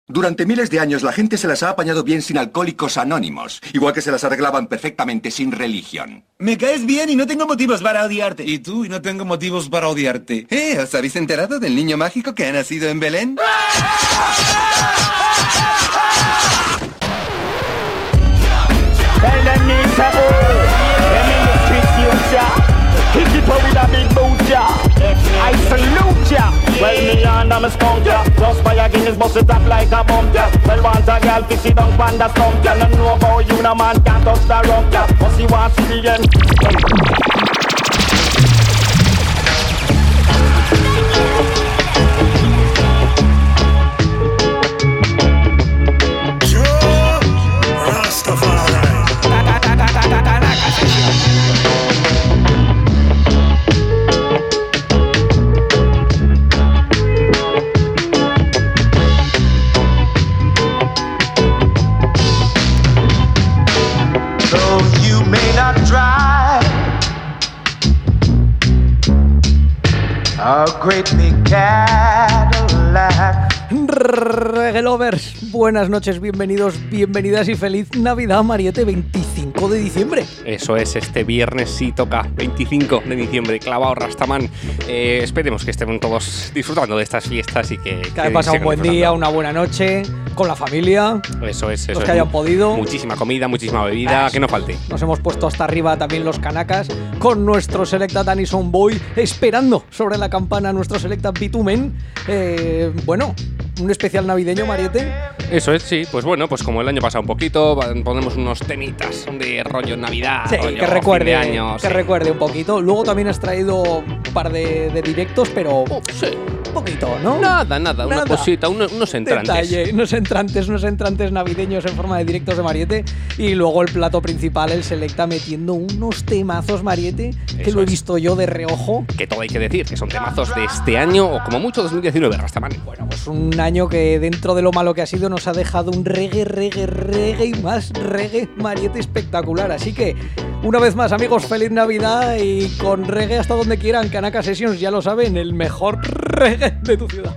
Durante miles de años la gente se las ha apañado bien sin alcohólicos anónimos, igual que se las arreglaban perfectamente sin religión. Me caes bien y no tengo motivos para odiarte. Y tú, y no tengo motivos para odiarte. ¿Os habéis enterado del niño mágico que ha nacido en Belén? I salute ya. Well, me and I'm a skunk ya. Just by a Guinness bust it up like a bomb ya. Well, want a girl fi sit down pon the stump ya. No know about you, no man can't touch the rump ya. But she want to see the end. A great big Cadillac. Reggae lovers, buenas noches, bienvenidos, bienvenidas y feliz Navidad, Mariette, 25 de diciembre. Eso es, este viernes sí toca, 25 de diciembre, clavado Rastaman. Esperemos que estén todos disfrutando de estas fiestas y que haya pasado un buen día, una buena noche, con la familia. Eso es, los que hayan podido. Muchísima comida, muchísima bebida, que no falte. Nos hemos puesto hasta arriba también los canacas con nuestro Selecta Tanison Boy, esperando sobre la campana nuestro Selecta Bitumen. Bueno, un especial navideño, Mariette. Eso es, sí. Pues bueno, pues como el año pasado un poquito, ponemos unos temitas de rollo Navidad, sí, rollo que recuerde, fin de año, que recuerde un poquito. Luego también has traído un par de directos, pero sí, un poquito, ¿no? Nada, una cosita, unos entrantes. Detalle, unos entrantes navideños en forma de directos de Mariette. Y luego el plato principal, el Selecta, metiendo unos temazos, Mariette, que eso lo he visto yo de reojo. Que todo hay que decir, que son temazos de este año o como mucho 2019, Rastaman. Bueno, pues un año que dentro de lo malo que ha sido nos ha dejado un reggae y más reggae, Mariette, espectacular. Así que, una vez más, amigos, feliz Navidad y con reggae hasta donde quieran. Kanaka Sessions, ya lo saben, el mejor reggae de tu ciudad.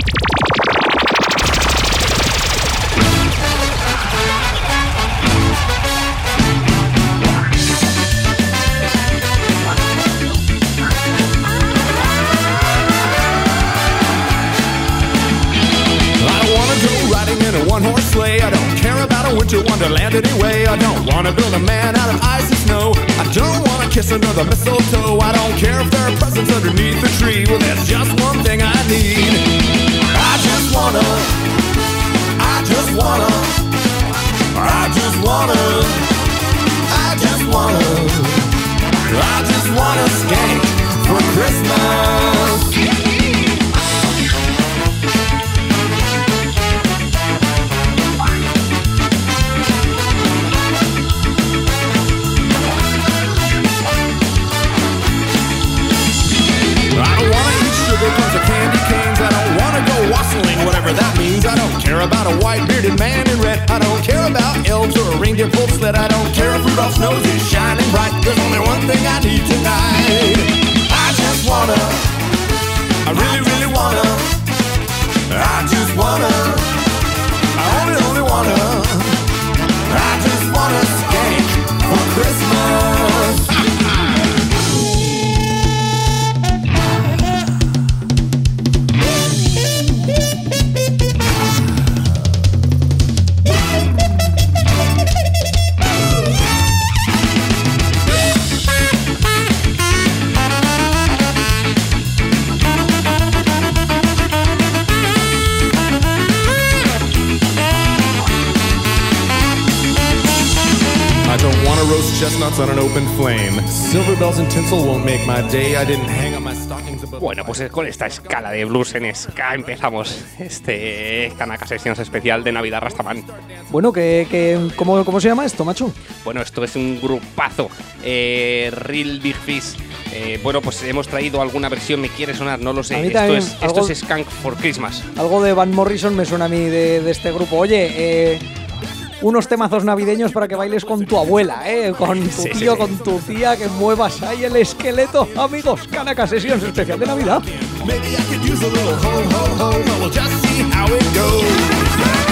One-horse sleigh. I don't care about a winter wonderland anyway. I don't want to build a man out of ice and snow. I don't want to kiss another mistletoe. I don't care if there are presents underneath the tree. Well, there's just one thing I need. I just wanna skank for Christmas. Comes of candy canes. I don't wanna go wassailing, whatever that means. I don't care about a white bearded man in red. I don't care about elves or a reindeer pulled sled. I don't care if Rudolph's nose is shining bright. There's only one thing I need tonight. I just wanna, I really wanna, I just wanna, I only wanna, I just wanna skank for Christmas. Roast chestnuts on an open flame. Silver bells and tinsel won't make my day. I didn't hang on my stockings above. Bueno, pues con esta escala de blues en ska empezamos este Kanaka Sessions especial de Navidad Rastaman. Bueno, ¿cómo se llama esto, macho? Bueno, esto es un grupazo, Real Big Fish. Bueno, pues hemos traído alguna versión, me quiere sonar, no lo sé. Esto es Skunk for Christmas. Algo de Van Morrison me suena a mí de este grupo. Oye, unos temazos navideños para que bailes con tu abuela, con tu tío, con tu tía, que muevas ahí el esqueleto. Amigos, Kanaka Sessions especial de Navidad. Maybe I could use a little ho, ho, ho, we'll just see how it goes.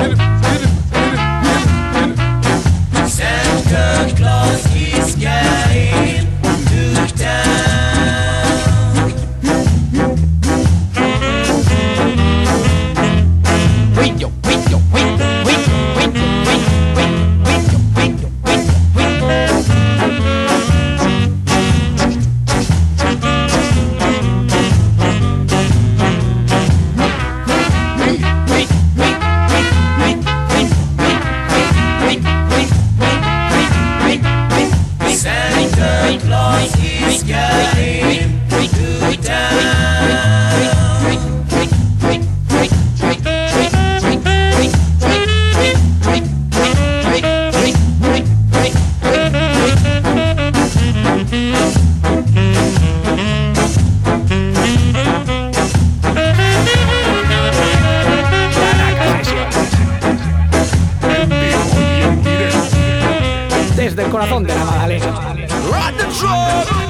Santa Claus is going to town. Wait, yo, wait, yo, wait, wait, wait, wait, wait, wait, yo, wait, yo, wait, wait. Santa Claus is going to town. Desde el corazón de la Magdalena. Run the truck.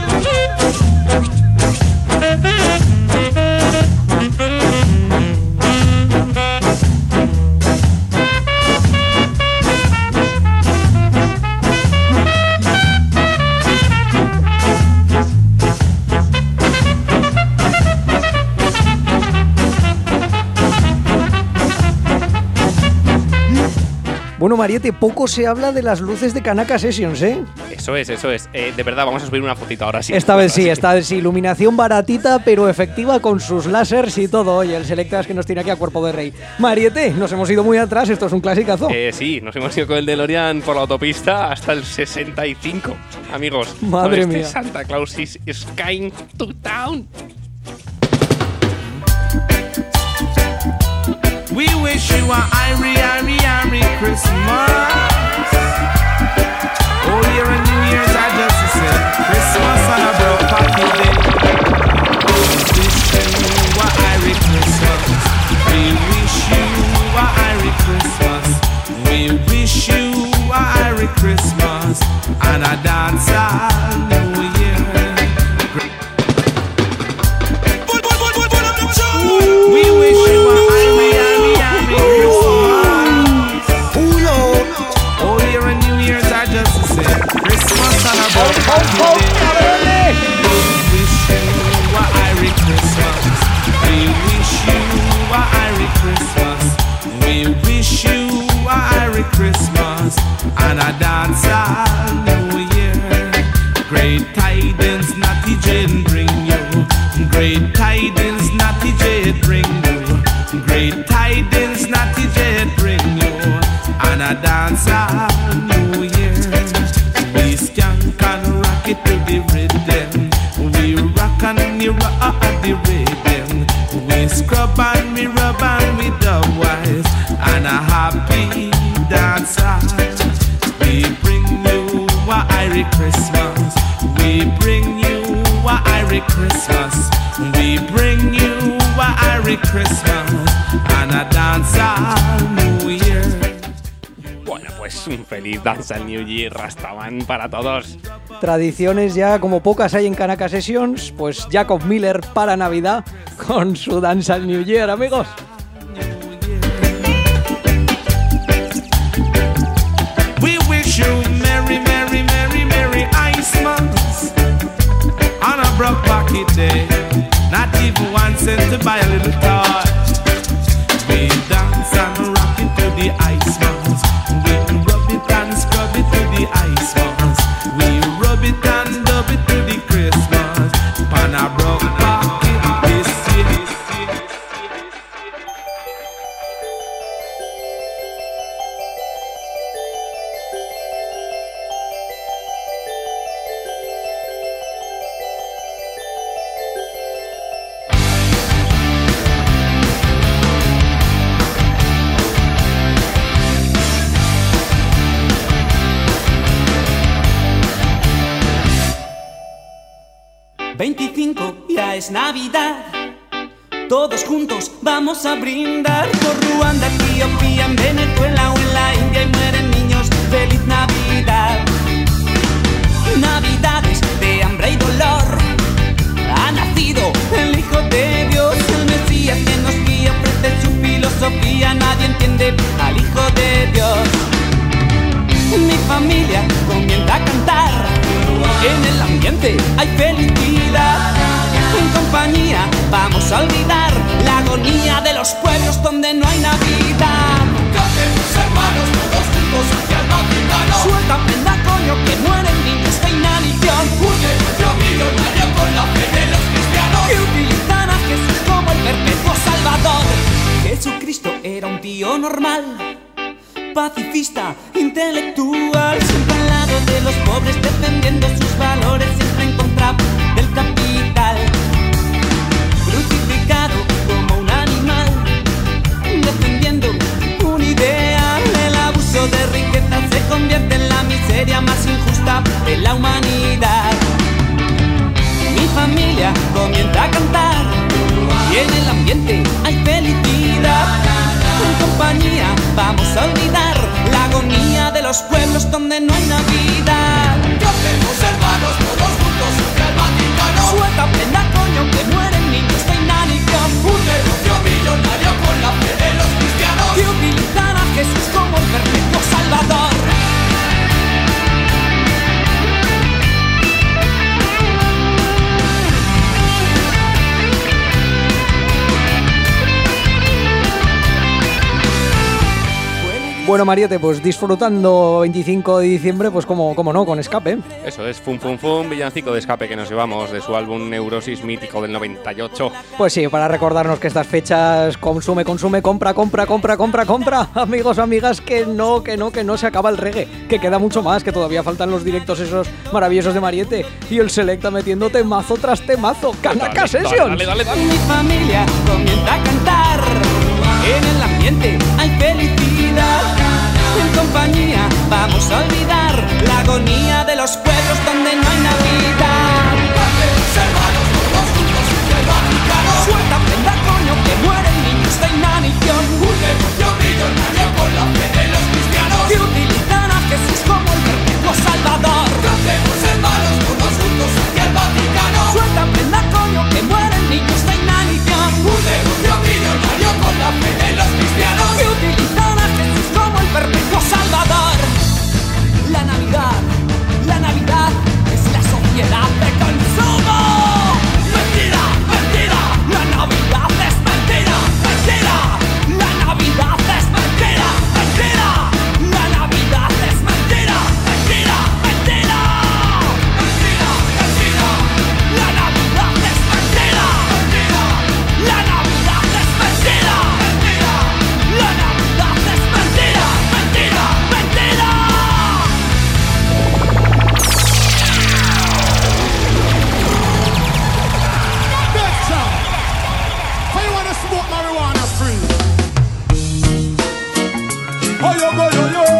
Bueno, Mariette, poco se habla de las luces de Kanaka Sessions, ¿eh? Eso es. De verdad, vamos a subir una fotito ahora sí. Esta vez sí. Iluminación baratita, pero efectiva con sus láseres y todo. Oye, el Selectas que nos tiene aquí a cuerpo de rey. Mariette, nos hemos ido muy atrás, esto es un clasicazo. Sí, nos hemos ido con el DeLorean por la autopista hasta el 65, amigos. Madre con mía. Santa Claus is coming to town. We wish you a Irie Christmas. Oh, year and New Year's are just the same. Christmas and a broke pocket day. We wish you a Irie Christmas. We wish you a Irie Christmas. We wish you a Irie Christmas and a dance all New Year. We wish you a Christmas and a dance all New Year. Great tidings, Natty Jane bring you. Great tidings, Natty Jane bring you. Great tidings, Natty Jane bring you. And a dance all New Year. We skank and rock it to the rhythm. We rock and we rock the rhythm. We scrub and we rub and we dub-wise. And a happy dancer. We bring you a Irie Christmas. We bring you a Irie Christmas. We bring you a Irie Christmas and a dance all New Year. Bueno, pues un feliz Dance al New Year, Rastaman, para todos. Tradiciones ya como pocas hay en Kanaka Sessions, pues Jacob Miller para Navidad con su Dance al New Year, amigos. We wish you merry, merry, merry, merry Christmas on a broke pocket day. Not even 1 cent to buy a little toy. We dance and rock it to the Iceman's. We rub it and scrub it to the Iceman's. We rub it and dub it to the Christmas. On a broke pocket this year. ya es Navidad. Todos juntos vamos a brindar por Ruanda, Etiopía, en Venezuela o en la India y mueren niños. ¡Feliz Navidad! Navidades de hambre y dolor. Ha nacido el Hijo de Dios, el Mesías que nos guía, ofrece su filosofía. Nadie entiende al Hijo de Dios. Mi familia comienza a cantar. En el ambiente hay felicidad. En compañía vamos a olvidar la agonía de los pueblos donde no hay Navidad. Cantemos hermanos todos juntos hacia el Vaticano. Suelta prenda coño que mueren niños de inanición. Un negocio millonario con la fe de los cristianos. Que utilizan a Jesús como el perpetuo salvador. Jesucristo era un tío normal, pacifista, intelectual, siempre al lado de los pobres, defendiendo sus valores, siempre en contra del capital. Crucificado como un animal, defendiendo un ideal. El abuso de riqueza se convierte en la miseria más injusta de la humanidad. Mi familia comienza a cantar y en el ambiente hay felicidad. En compañía vamos a olvidar la agonía de los pueblos donde no hay Navidad. Cantemos hermanos todos juntos hacia el Vaticano. Suelta prenda coño que mueren niños de inanición. Un negocio millonario con la fe de los cristianos. Que utilizan a Jesús como el perfecto salvador. Bueno, Mariette, pues disfrutando 25 de diciembre, pues como no, con Escape. Eso es, Fum Fum Fum, villancico de Escape que nos llevamos de su álbum Neurosis mítico del 98. Pues sí, para recordarnos que estas fechas consume, compra. Amigos, amigas, que no se acaba el reggae, que queda mucho más, que todavía faltan los directos esos maravillosos de Mariette y el Selecta metiendo temazo tras temazo. ¡Canaca Sessions! Dale. Mi familia comienza a cantar. En el ambiente hay felicidad. En compañía vamos a olvidar la agonía de los pueblos donde no hay Navidad. Cantemos hermanos todos juntos hacia el Vaticano. Suelta prenda coño que mueren niños de inanición. Un negocio millonario con la fe de los cristianos. Que utilizan a Jesús como el perpetuo salvador. Cantemos hermanos todos juntos hacia el Vaticano. Suelta prenda coño que mueren niños de inanición. Un negocio millonario con la fe de los cristianos. Que utilizan a Jesús como el perpetuo salvador. La Navidad es la sociedad de consumo. Mentira, mentira. La Navidad es mentira, mentira. La Navidad es mentira, mentira. La Navidad es mentira, mentira, mentira. Mentira, mentira. La Navidad es mentira, Mentira, la Navidad es mentira, mentira. la Navidad es mentira, mentira, mentira. How you wanna smoke marijuana free? Oh yo yo yo yo.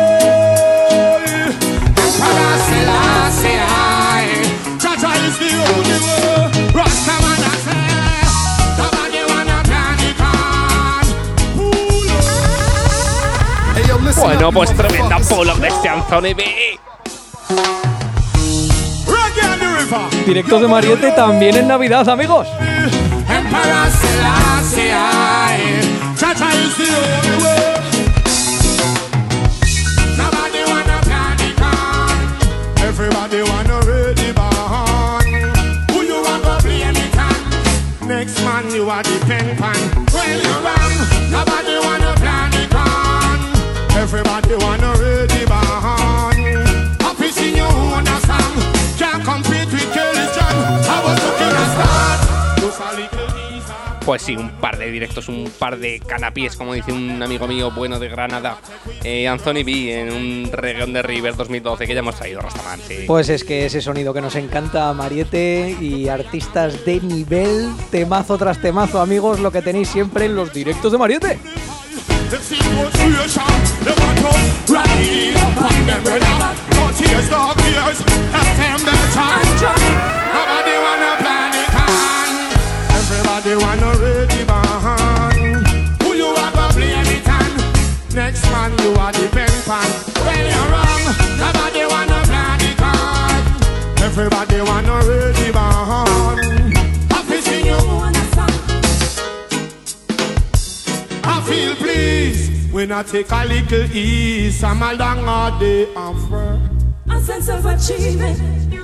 Emperor Selassie I. Jaja is the only way. Rastaman I say. Nobody wanna panic on. Hey yo, listen Bueno, up, pues you tremenda motherfuckers. pull-up de este Anthony B. Reggae on the river. Directos de Mariette también en Navidad, amigos. Emperor Selassie I. Jaja is the only way. Nobody wanna panic on. Everybody wanna ready born. Who you wanna blame it on? Next man you are depend on. When you wrong, nobody wanna panic on. Everybody wanna ready born. Happy sing your own a song. Can't compete with Kelly John. I was looking at start. Those are little Lisa. Pues sí, un par de directos, un par de canapiés, como dice un amigo mío bueno de Granada, Anthony B, en un reggaeón de River 2012 que ya hemos traído, Rastaman, sí. Pues es que ese sonido que nos encanta a Mariette y artistas de nivel, temazo tras temazo, amigos, lo que tenéis siempre en los directos de Mariette. The situation, the battle, riding upon them, brother. No tears, no fears, have them the chance. Nobody wanna panic on. wanna ready man. Who you are gonna blame it on? Next man you are depend on. When you're wrong, nobody wanna plan the card. Everybody wanna ready man. Happy see you. I feel pleased when I take a little ease. I'm a long hard day of work. A sense of achievement.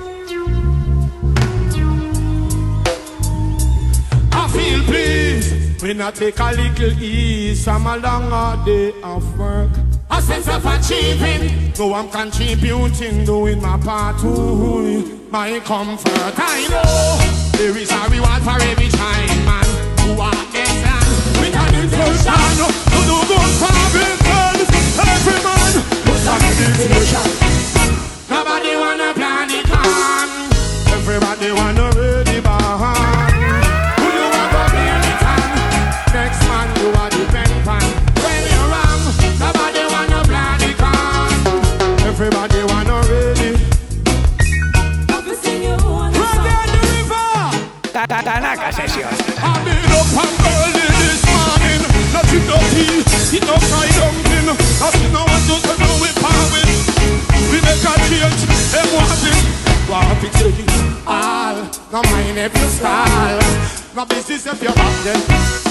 I feel pleased when I take a little ease. I'm a long hard day of work. A sense of achieving. So I'm contributing, doing my part to my comfort. I know there is a reward for every time man who are excellent with an intention to do good for themselves. Every man who's an meditation. Nobody wanna plan it on. Everybody wanna ready behind. Who you want to blame it on? Next man you are depend on. When you're wrong, nobody wanna plan it on. Everybody wanna ready. Everything you wanna Right there in the river. Tanaka session. I've been up and early this morning. Nothing dirty, it no fried dumpling. Nothing no one does know we power with. We make a change, them want it. Want it to all. No mind if you style. No business if you back them.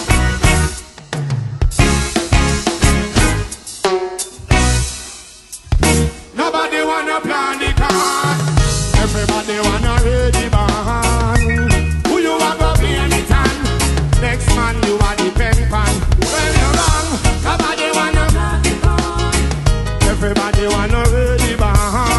Nobody wanna plan the card. Everybody wanna ready band. Who you are gonna blame it on? Next man you are depend on. When you're wrong, nobody wanna plan the card. Everybody wanna ready band.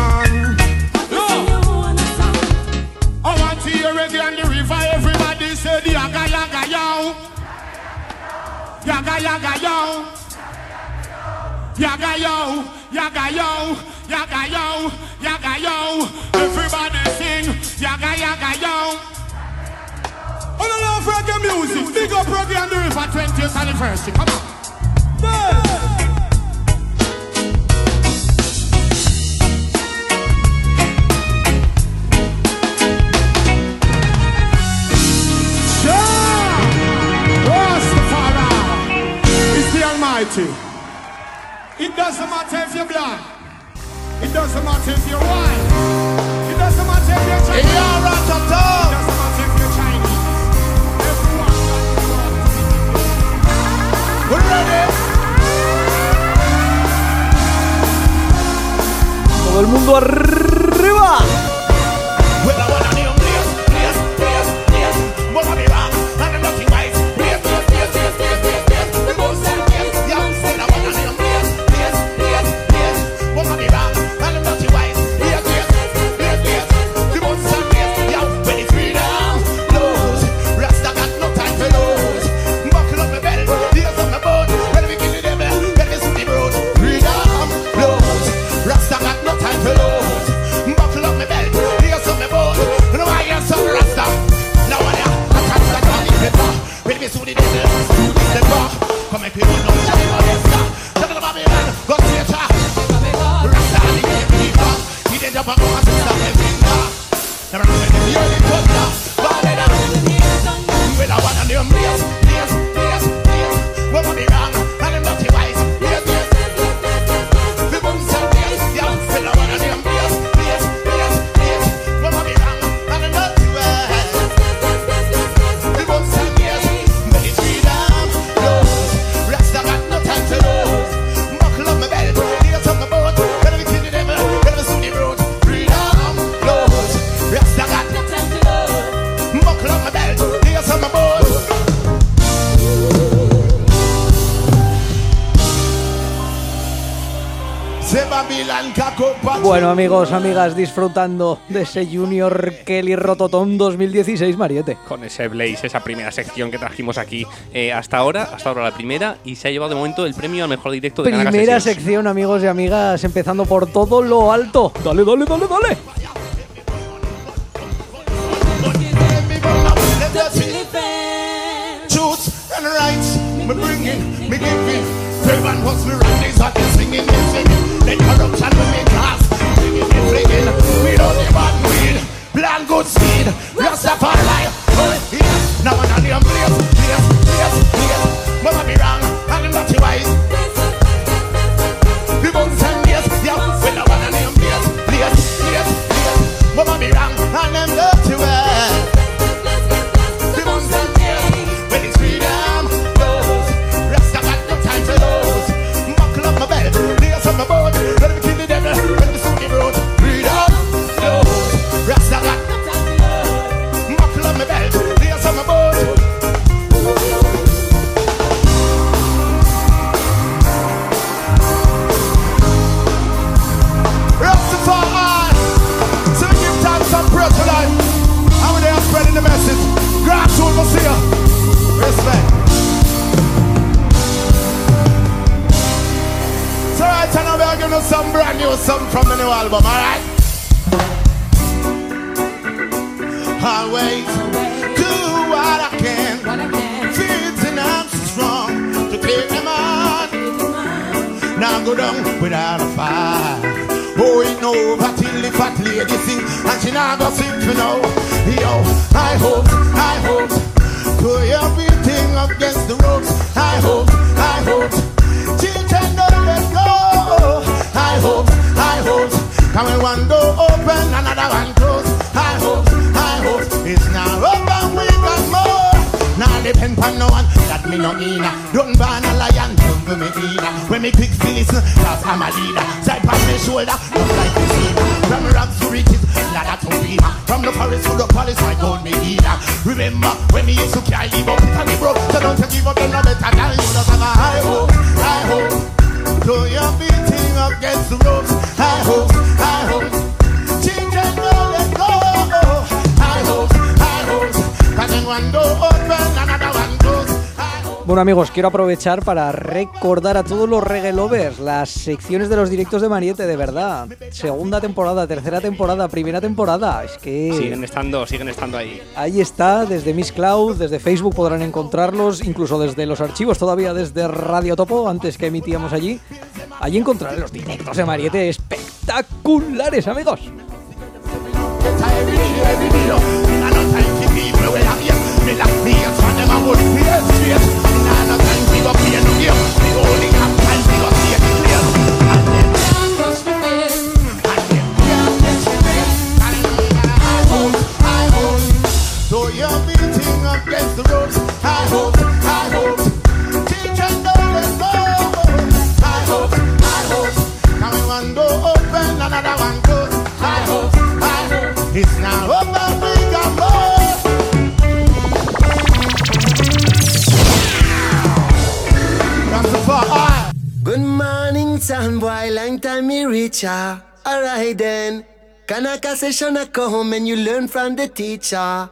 I want to hear reggae on the river. Everybody say the yaga yaga yo. Yaga yaga yo. Yaga yo. Yaga yo. Yaga yo. Yaga yo. Everybody sing yaga yaga yo. On the love reggae music. Big up reggae on the river 20th anniversary. Come on. Yeah. It doesn't matter if you're black. It doesn't matter if you're white. It doesn't matter if you're Chinese. It doesn't matter if you're Chinese. Everyone got we're ready. Todo el mundo arriba. Bueno, amigos, amigas, disfrutando de ese Junior Kelly Rototom 2016, Mariette. Con ese Blaze, esa primera sección que trajimos aquí hasta ahora la primera, y se ha llevado de momento el premio al mejor directo de Kanaka Primera Sessions. sección, amigos y amigas, empezando por todo lo alto. Dale, dale, dale, dale. Truth and rights, me bringing, me giving. Everyone was me right, these are the singing, me singing. Let corruption with me class, bringing me flinging. We don't need bad weed, plan good speed. Rastafari, now I'm on the place. you some brand new something from the new album, alright? Always do what I can. Feeling I'm so strong to take them on. Now go down without a fight. Oh, it no over till the fat lady sing, and she now go sing for now. Yo, I hope to everything against the ropes. I hope children don't let go. I hope come one door open, another one close. I hope it's now over, we got more. Now depend on no one that me no mean. Don't ban a lion, don't be me either. When me quick to listen, cause I'm a leader. Side on my shoulder, just like a cedar. From rocks to riches, ladder to beamer. From the forest to the palace, I told me either. Remember, when me used to carry the book, and me broke. So don't you give up, them no better than you. Just have a high hope. Though you're beating against the ropes. I hope children don't let go. I hope cause one door open, another one close. Bueno amigos, quiero aprovechar para recordar a todos los reggae lovers las secciones de los directos de Mariette, de verdad. Segunda temporada, tercera temporada, primera temporada. Es que siguen estando ahí. Ahí está, desde Miss Cloud, desde Facebook podrán encontrarlos, incluso desde los archivos todavía desde Radio Topo, antes que emitíamos allí. Allí encontrarán los directos de Mariette espectaculares, amigos. So you're beating against the ropes. I hope children don't let go. I hope coming one door open, another one close. I hope it's now over, we got more. Good morning, son boy, long time me reach ya. Alright then, Kanaka session I go home and you learn from the teacher.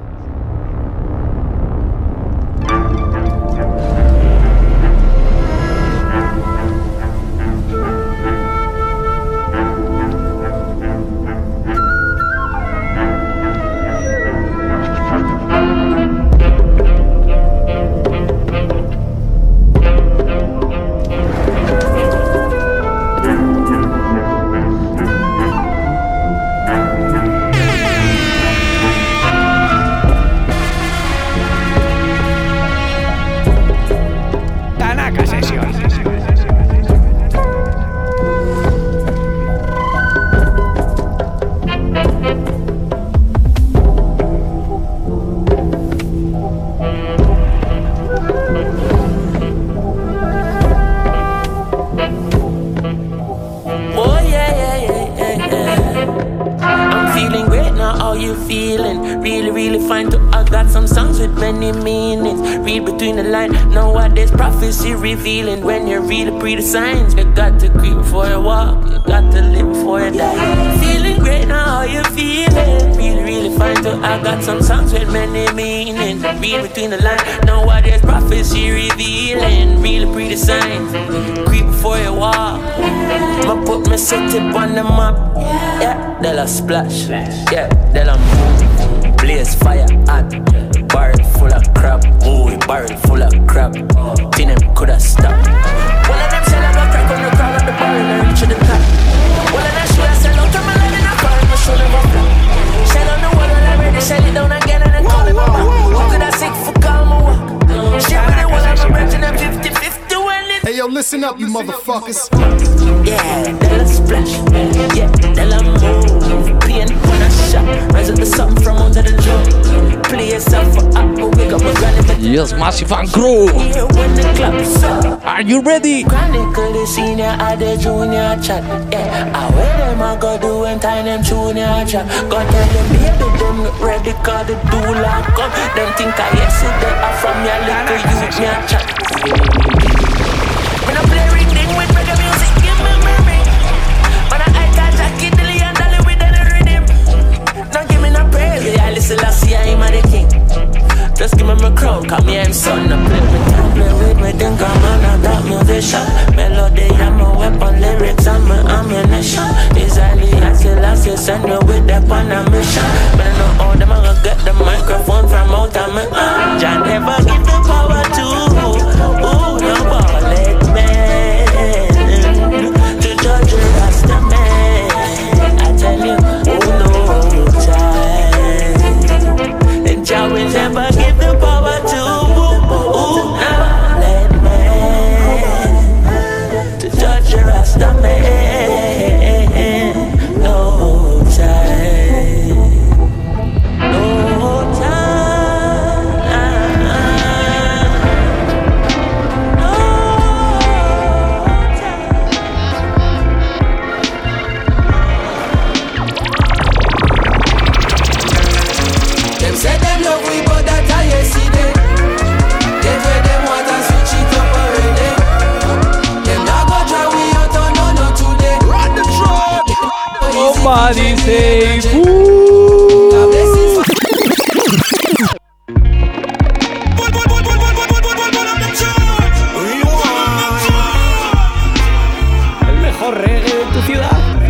Revealing when you read the signs. You got to creep before you walk, you got to live before you die. Feeling great now, how you feeling? Really fine too. I got some songs with many meanings. Read between the lines. Know what there's prophecy revealing. Read the signs. Creep before you walk. Ma put my city on the map. Yeah, they'll a splash. Yeah, they'll a move. Blaze fire hot. Barrel full of crap, ooh, barrel full of crap. Think them coulda stopped. One of them sell I got crack on the crowd at the bar and I reach to the top. One of them should I sell out to my life in a car and I show them a flop. Shell on the wall and I ready, shell it down again and then call him a back. Who could I sick for calm or what? Shit with the wall and I'm renting them 50-50 when it. Hey yo, listen up you motherfuckers. Yeah, they'll a splash. Yeah, they'll a move. Pain when I shot. Rise up the sun from under the drum. Play yourself for up, but we got my granny. Yes, Massive and Crew. Are you ready? Chronically senior at the junior chat. Yeah, I wear them I go do when time them junior chat. Go tell them baby them not ready cause the do like come. Them think I yesterday I from your little youth me a chat. When I play ring with reggae music, give me memory. When I eye Jackie Dilly and Dolly with the rhythm. Don't give me no praise, yeah, listen, I see I'm the king. Just give me my crown, call me I'm son. I play with me, think I'm an adapt musician. Melody, I'm a weapon, lyrics, I'm a Somebody say el mejor reggae de tu ciudad.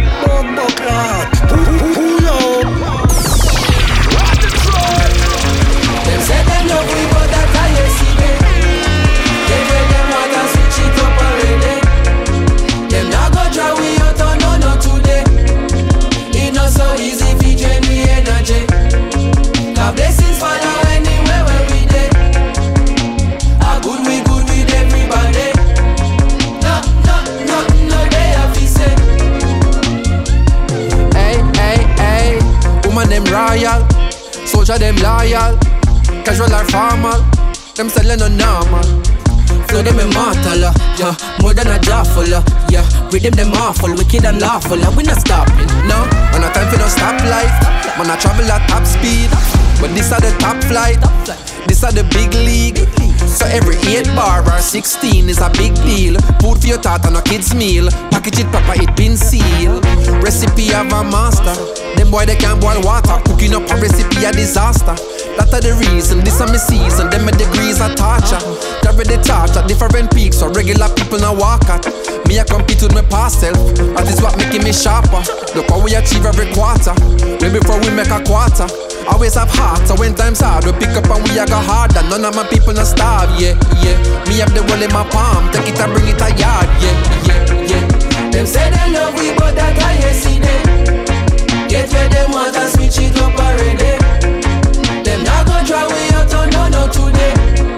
Royal, soldier them loyal, casual or formal, them selling no normal. Flow them immortal, yeah, more than a jawful, yeah. Rhythm them awful, wicked and lawful, we not stopping, no. On no time for no stoplight, man I travel at top speed, but this are the top flight, this are the big league. So every 8 bar or 16 is a big deal. Food for your thought on a kid's meal. Package it proper, it been sealed. Recipe of a master. Them boy they can't boil water. Cooking up a recipe a disaster. That's the reason, this is my season. Them my degrees are torture. Carry the torch at different peaks, so regular people now walk at. Me I compete with my past self. That is what making me sharper. Look how we achieve every quarter. Way before we make a quarter. Always have heart, so when times hard, we pick up and we a go harder. None of my people not starve, yeah, yeah. Me have the world in my palm, take it and bring it a yard, yeah, yeah, yeah. Them say they love we, but that I see them. Get where them want and switch it up already. Them not gonna try we out on no today.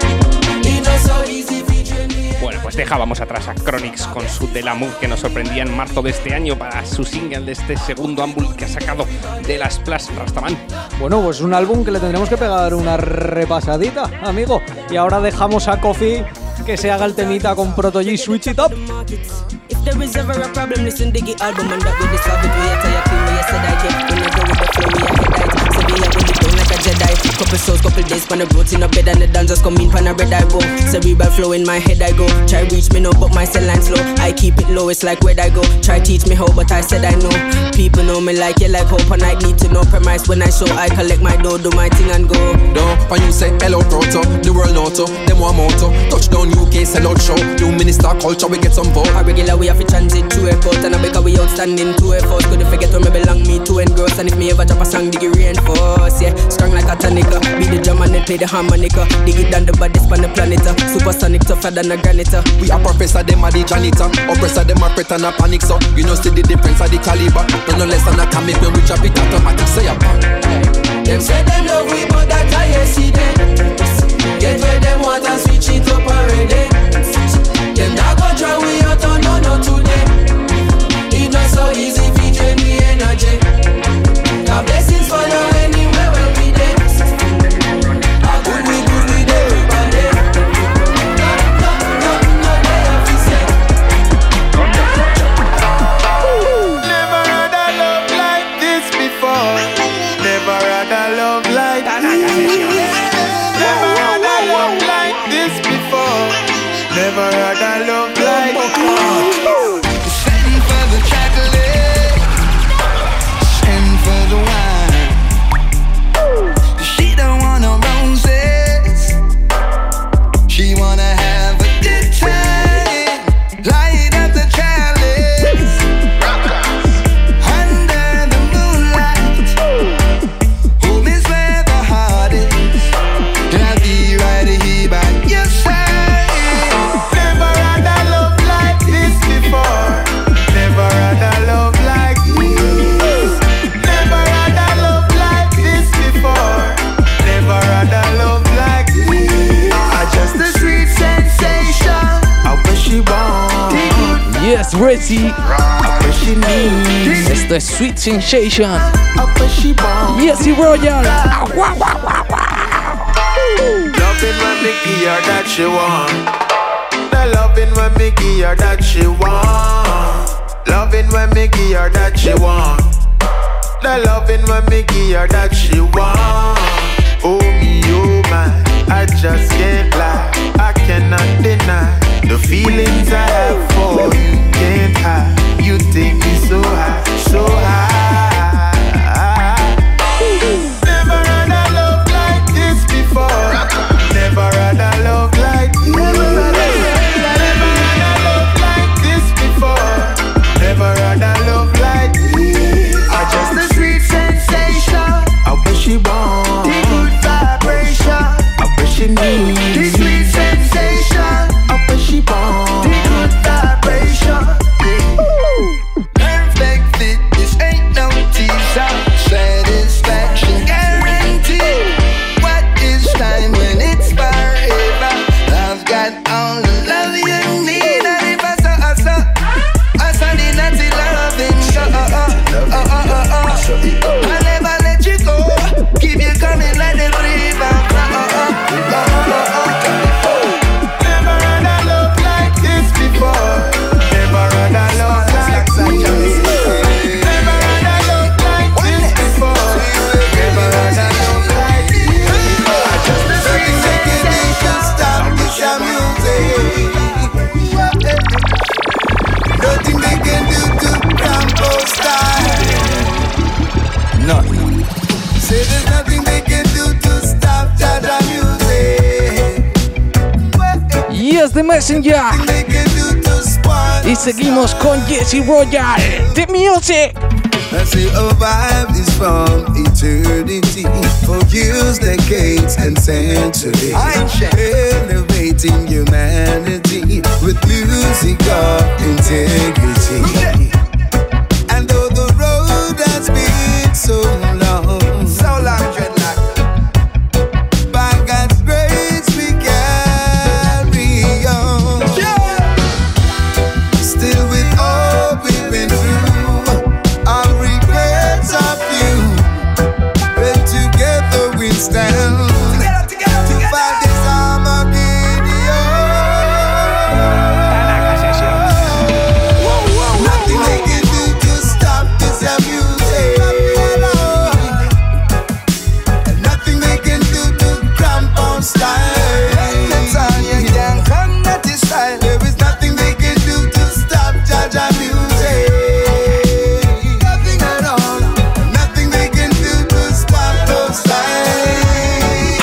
It not so easy featuring me. Bueno, pues dejábamos atrás a Chronix con su De La Move que nos sorprendía en marzo de este año para su single de este segundo álbum que ha sacado de las Splash, Rastaman. Bueno, pues un álbum que le tendremos que pegar una repasadita, amigo. Y ahora dejamos a Kofi que se haga el temita con Proto G, Switch It Up. If there is ever a problem, listen to the album and that will dissolve it. We are tired clean, we are said I get. When I go with the flow, we are head right. So we are when you down like a Jedi. Couple souls, couple days, pan the roads in a bed and the dancers come in, pan a red I go. Cerebral flow in my head I go. Try reach me now, but my cell line slow. I keep it low, it's like where I go. Try teach me how, but I said I know. People know me like you like hope, and I need to know premise when I show. I collect my dough, do my thing and go. Don't, when you say hello Proto, the world auto, them one motto. Touchdown UK, sell out show. New minister culture, we get some vote. A regular we have to transit to airport, and I because we outstanding to a force. Couldn't forget where me belong, me to engross. And if me ever drop a song, dig it reinforce, yeah. Strong like a tonica, be the drum and then play the harmonica. Dig it down the baddest on the planet, supersonic tougher than a granite. We are professor, them are the janitor. Oppressor, them are pret and a panic, so you know see the difference of the caliber. No less than atomic when we drop it automatic, say a bang. Them say them love we, but that I see them. Get where them want and switch it up already. Them not go try we out on no today. It not so easy fi drain me energy. Our blessings follow anywhere where we dey. How good we dey everybody. No day have to say. Never had a love like this before. Never had a love like this. Never had a love like this before. Never had a love like this. Send for the chocolate, send for the wine. She don't want no roses, she wanna have a good time. Light up the chalice under the moonlight. Home is where the heart is, and I'll be right here by your side. Never had a love like this before. Never had a love like this. Never had a love like this before. Never had a love like this. Just a sweet sensation. I wish she want. Yes, Reggie. I wish she needs. Esto es Sweet Sensation. I wish she want. Yes, y Royal. Loving when me give her that she want. The loving when me give her that she want. Loving when me give her that she want. The loving when me give her that she want. Oh me, oh my, I just can't lie. I cannot deny the feelings I have for you. Can't hide. You take me so high, so high. Pressing ya. Y seguimos con Jesse Royal. The Music. I say a vibe is from eternity, for years, decades, and centuries. Elevating humanity with music of integrity. And though the road has been so long, dreadlock, by God's grace we carry on. Still with all we've been through, our regrets are few, but together we stand to fight this Armageddon. Nothing they can do to stop this music, and nothing they can do to cramp our style. You can't come at this style. There is nothing they can do to stop Jaja music. Nothing at all. Nothing they can do to stop those styles.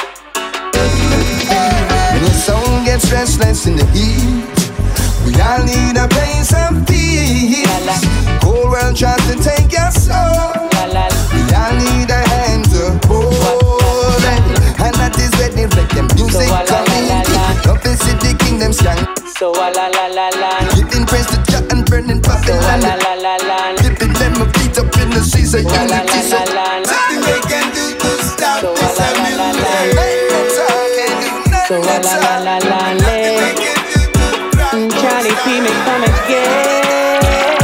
When your soul gets restless in the heat, we all need a place of peace. Whole world tries to take your soul. We all need a hand to hold it. And that is where the reggae music coming in. Love the city kingdom strong. So la la la la. Giving praise to Jah and burning Babylon. La la la la. Giving them a beat up in the seas of unity. So nothing they can do to stop this music. So la la la la la. Charlie P may come again.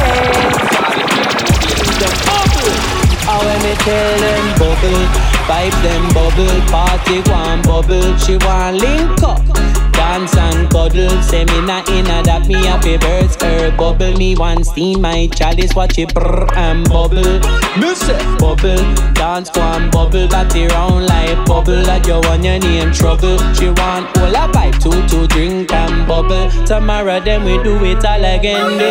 Oh, when me tell them bubble, vibe them bubble, party one bubble, she want link up. Dance and cuddle, say me not inna that me happy birds, her bubble. Me want steam my chalice, watch it brr and bubble. Me say bubble, dance one bubble, body round like bubble. That you want your name trouble. She want all a vibe to drink and bubble. Tomorrow then we do it all again.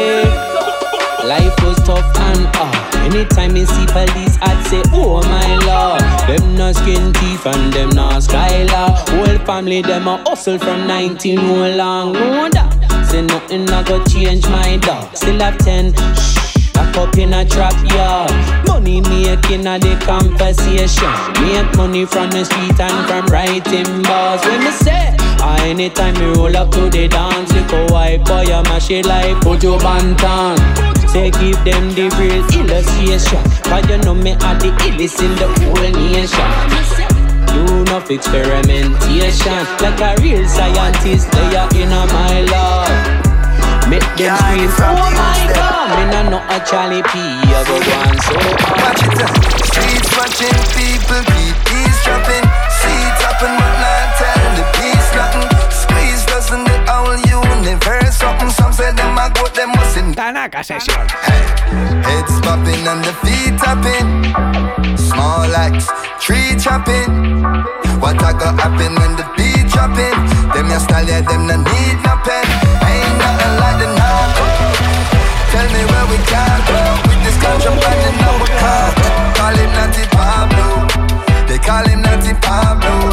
Life was tough and anytime me see police, I'd say, oh my lord. Them no skin teeth and them no skylar. Whole family them a hustle from 19 no long. Say nothing I go change my dog. Still have 10 back up in a trap yard. Money making a the conversation. Make money from the street and from writing bars. When me say anytime me roll up to the dance, look a white boy a mash it like Pojo Bantan. Say give them the real illustration, cause you know me are the illest in the whole nation. Do enough experimentation, like a real scientist, they are in my love. Make them scream, oh my god, me nah know a Charlie P, I go on so watch it up. Streets watching people keep eavesdropping. Seats up and whatnot, telling the peace nothing. Squeeze doesn't the whole universe something. Some say them a go, them must in Tanaka session. Heads popping and the feet tapping. Small axe, tree chopping. What I got happen when the beat dropping? Them your style, yeah, them no need no pen. Ain't nothing like the narco. Tell me where we can go. With this contraband in our car. Call him Natty Pablo. They call him Natty Pablo.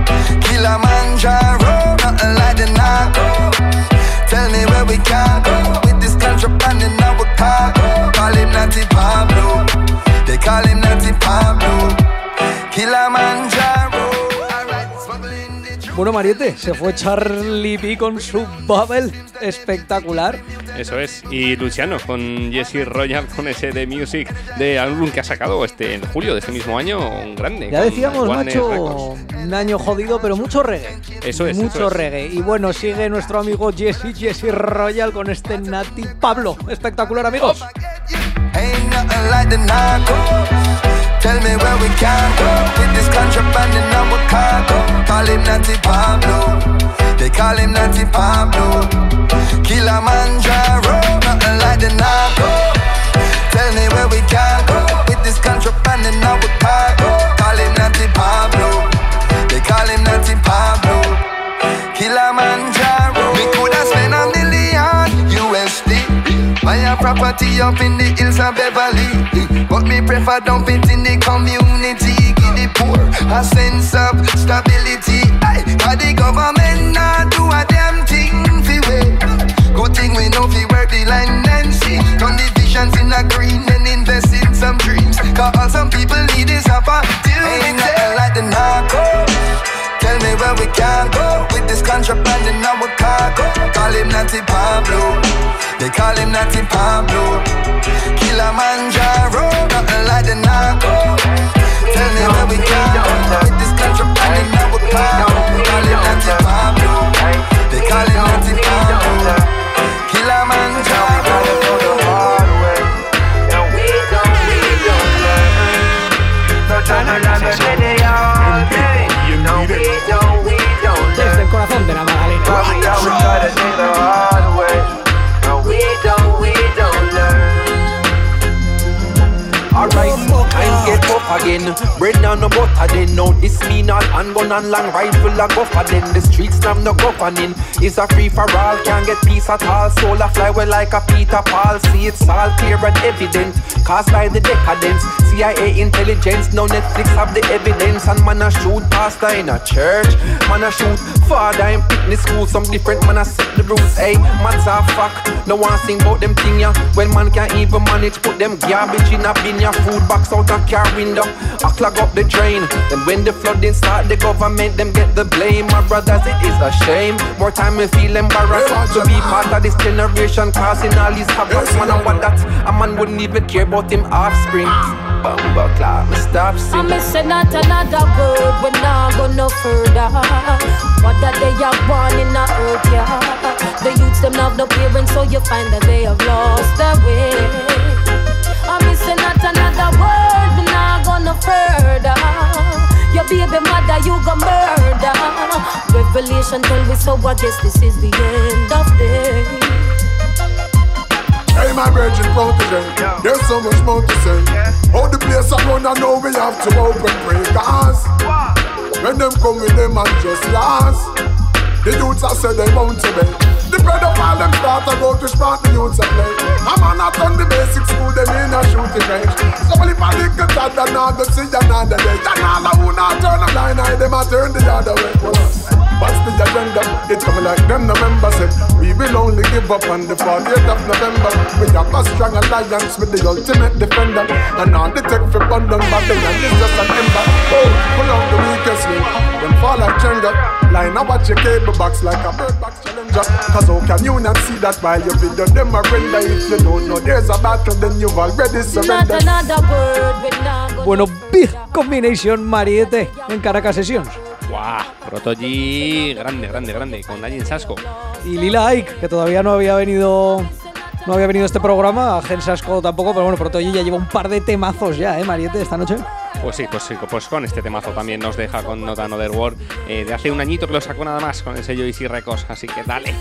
Kilimanjaro, nothing like the narco. Tell me where we can go. With this contraband in our car. Call him Natty Pablo. They call him Natty Pablo. Kilimanjaro. Bueno, Mariette, se fue Charlie P con su Bubble espectacular. Eso es, y Luciano con Jesse Royal con ese The Music de álbum que ha sacado en julio de este mismo año, un grande. Ya decíamos, macho, un año jodido, pero mucho reggae. Eso es. Mucho reggae. Y bueno, sigue nuestro amigo Jesse Royal con este Natty Pablo. Espectacular, amigos. Ain't nothing like the narcos. Tell me where we can go. With this contraband in our cargo. Call him Natty Pablo. They call him Natty Pablo. Kilimanjaro, nothing like the narco. Tell me where we can go. With this contraband in our cargo. Call him Natty Pablo. They call him Natty Pablo. Kilimanjaro. We coulda spent $1 million USD. Buy a property up in the hills of Beverly. But me prefer dump it in the community. Give the poor a sense of stability. Cause the government not do a damn thing for we. Millions in a green, then invest in some dreams. Cause all some people need is opportunity. Ain't nothing like the narcos. Tell me where we can go with this contraband in our cargo. Call him Natty Pablo. They call him Natty Pablo. Kilimanjaro, nothing like the narcos. Tell me where we can go with this contraband in our cargo. Call him Natty Pablo. They call him Natty Pablo. Kilimanjaro. Desde el corazón de la Magdalena. Alright, times get tough again. Bread down no butter then. Now this mean all and gun and long rifle a go for then. The streets now no governing. It's a free for all, can't get peace at all. Soul a fly well like a Peter Paul. See it's all clear and evident. Caused by the decadence. CIA intelligence, now Netflix have the evidence. And man a shoot pastor in a church. Man a shoot father in picnic school. Some different man a set the rules. Hey, man's a fuck. No one sing about them thing ya. Well man can't even manage put them garbage in a bin ya. Food box out a car window. I clog up the drain. Then when the flooding start, the government them get the blame. My brothers, it is a shame. More time we feel embarrassed to be part of this generation causing all these havoc. Man, I want that a man wouldn't even care about him offspring. Bumble clock, me stop singing. I'm missing not another word. We're not go no further. What that they are born in the earth, yeah. The youths them have no parents, so you find that they have lost their way. I'm missing not another word. We're not go no further. Your baby mother, you go murder. Revelation tell me so. I guess this is the end of day. Hey, my virgin protege, there's so much more to say. How the place I run, I know we have to open pray. Cause when them come with them and just last, the youths I said they won't obey. The bread of all them start to go to start the youths a play. I'm not on the basic school, them in a shooting range. So if I lick a tad, then I'll go see another day. Then all I who not turn a blind eye, them I turn the other way. What's the agenda? It's coming like them November said. We will only give up on the 40th of November. We have a strong alliance with the ultimate defender. And all the tech for London, but the land is just an ember. Oh, pull out the weakest link. Then fall like Jenga. Line up watch your cable box like a bird box challenger. Cause how can you not see that while you video them a render? If you don't know there's a battle, then you've already surrendered. Bueno, big combination Mariette en Caracas Sessions. ¡Guau! Protoji grande, con Agent Sasco. Y Lila Ike, que todavía no había venido a este programa, Agent Sasco tampoco, pero bueno, Protoji ya lleva un par de temazos ya, Mariette, esta noche. Pues sí, pues con este temazo también nos deja con Not Another World. De hace un añito que lo sacó nada más con el sello Easy Records, así que dale.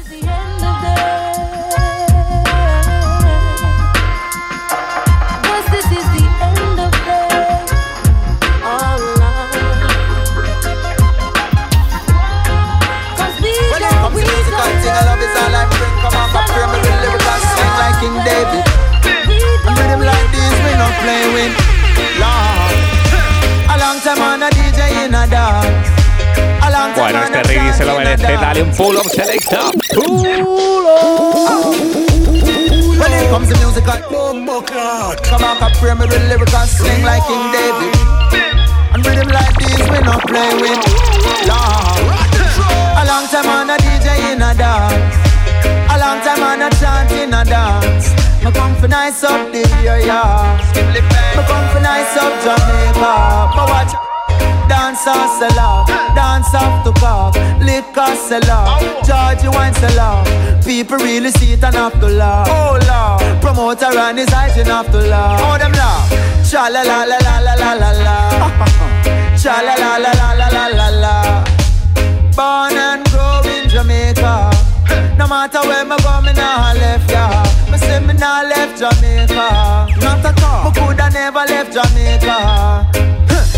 I love is all I bring. Come on, my pyramid with lyrical sing like King David. And rhythm like this we not play with. Lord, a long time on a DJ in a dance. Bueno, este reggae se lo merece. Dale un pull up selector. Pull up. When it comes to music, come on, my pyramid with lyrical sing like King David. And rhythm like this we not play with. Lord, a long time on a DJ in a dance. A long time on a chant in a dance. Me come for nice up the area. Me come for nice up Jamaica. Me watch dance off sell out, dance off to cock, liquor sell out, Georgie wine sell out. People really see it and have to laugh. Oh Lord, promoter and his hygiene have to laugh. Oh them laugh. Cha la la la la la la la la. Cha la la la la la la la la. Born and grow in Jamaica. No matter where me go, me nah left ya. Me say me nah left Jamaica. Not at all. Me coulda never left Jamaica. In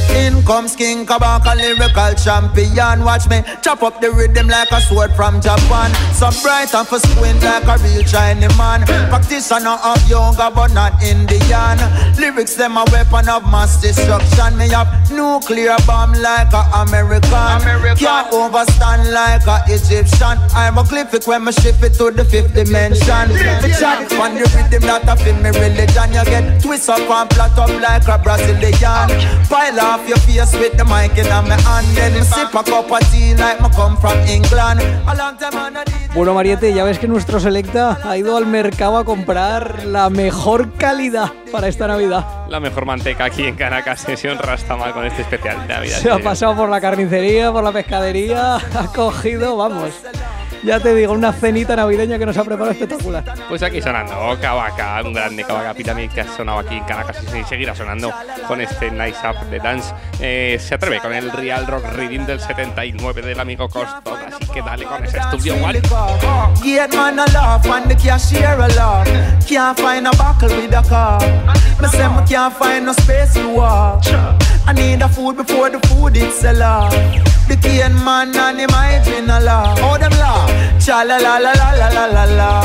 comes King Kabaka, lyrical champion. Watch me chop up the rhythm like a sword from Japan. So bright and for squint like a real Chinese man. Practitioner of yoga but not Indian. Lyrics them a weapon of mass destruction. Me have nuclear bomb like a American. Can't overstand like a Egyptian. Hieroglyphic when me shift it to the fifth dimension. Me chat it on the rhythm that I feel me religion. You get twist up and flat up like a Brazilian. Pile off your face with the mic in my hand. Then me sip a cup of tea like me come from England. A long time on a Bueno, Mariette, ya ves que nuestro Selecta ha ido al mercado a comprar la mejor calidad para esta Navidad. La mejor manteca aquí en Caracas, sesión Rastaman con este especial de Navidad. Se ha pasado por la carnicería, por la pescadería, ha cogido, vamos, ya te digo, una cenita navideña que nos ha preparado espectacular. Pues aquí sonando Kabaka, un grande Kabaka Pyramid que ha sonado aquí en Caracas y seguirá sonando con este Nice Up de Dance. Se atreve con el Real Rock Reading del 79 del amigo Costo, así que dale con ese estudio igual. Get man a laugh and the cashier a laugh. Can't find a buckle with a car. Me say me can't find no space to walk. I need a food before the food it's a laugh. The cane man and him hyping a laugh. How them laugh? Cha la la la la la la la la.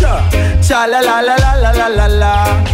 Cha la la la la la la la la.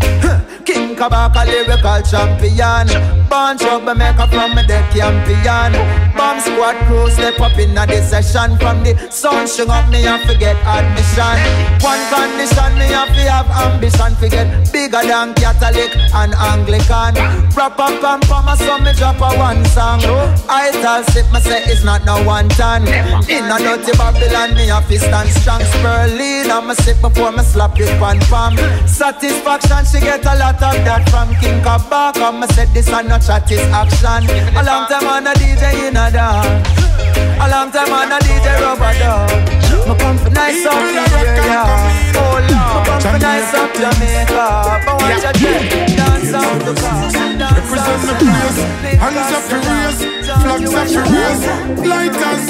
King Kabaka, lyrical champion. Born troublemaker from me dead champion. Bomb squad crew step up in a this session. From the sun string up me and forget admission. One condition me have to have ambition. Forget bigger than Catholic and Anglican. Rap up and pama so me drop a one song. I tell sip me say it's not no one ton. In a dirty Babylon me have to stand strong. Spurling and me sip before me slap it pan palm. Satisfaction she get a lot of that from King Kabaka. Me said this and no chat is action. A long time on a DJ in a dance. A long time on a DJ rubber dog. Me come for nice up the area. Oh Lord, me come for nice up Jamaica. But watch a jet dance out the car. Represent the place. Hands up your race. Flags up your race. Lighters.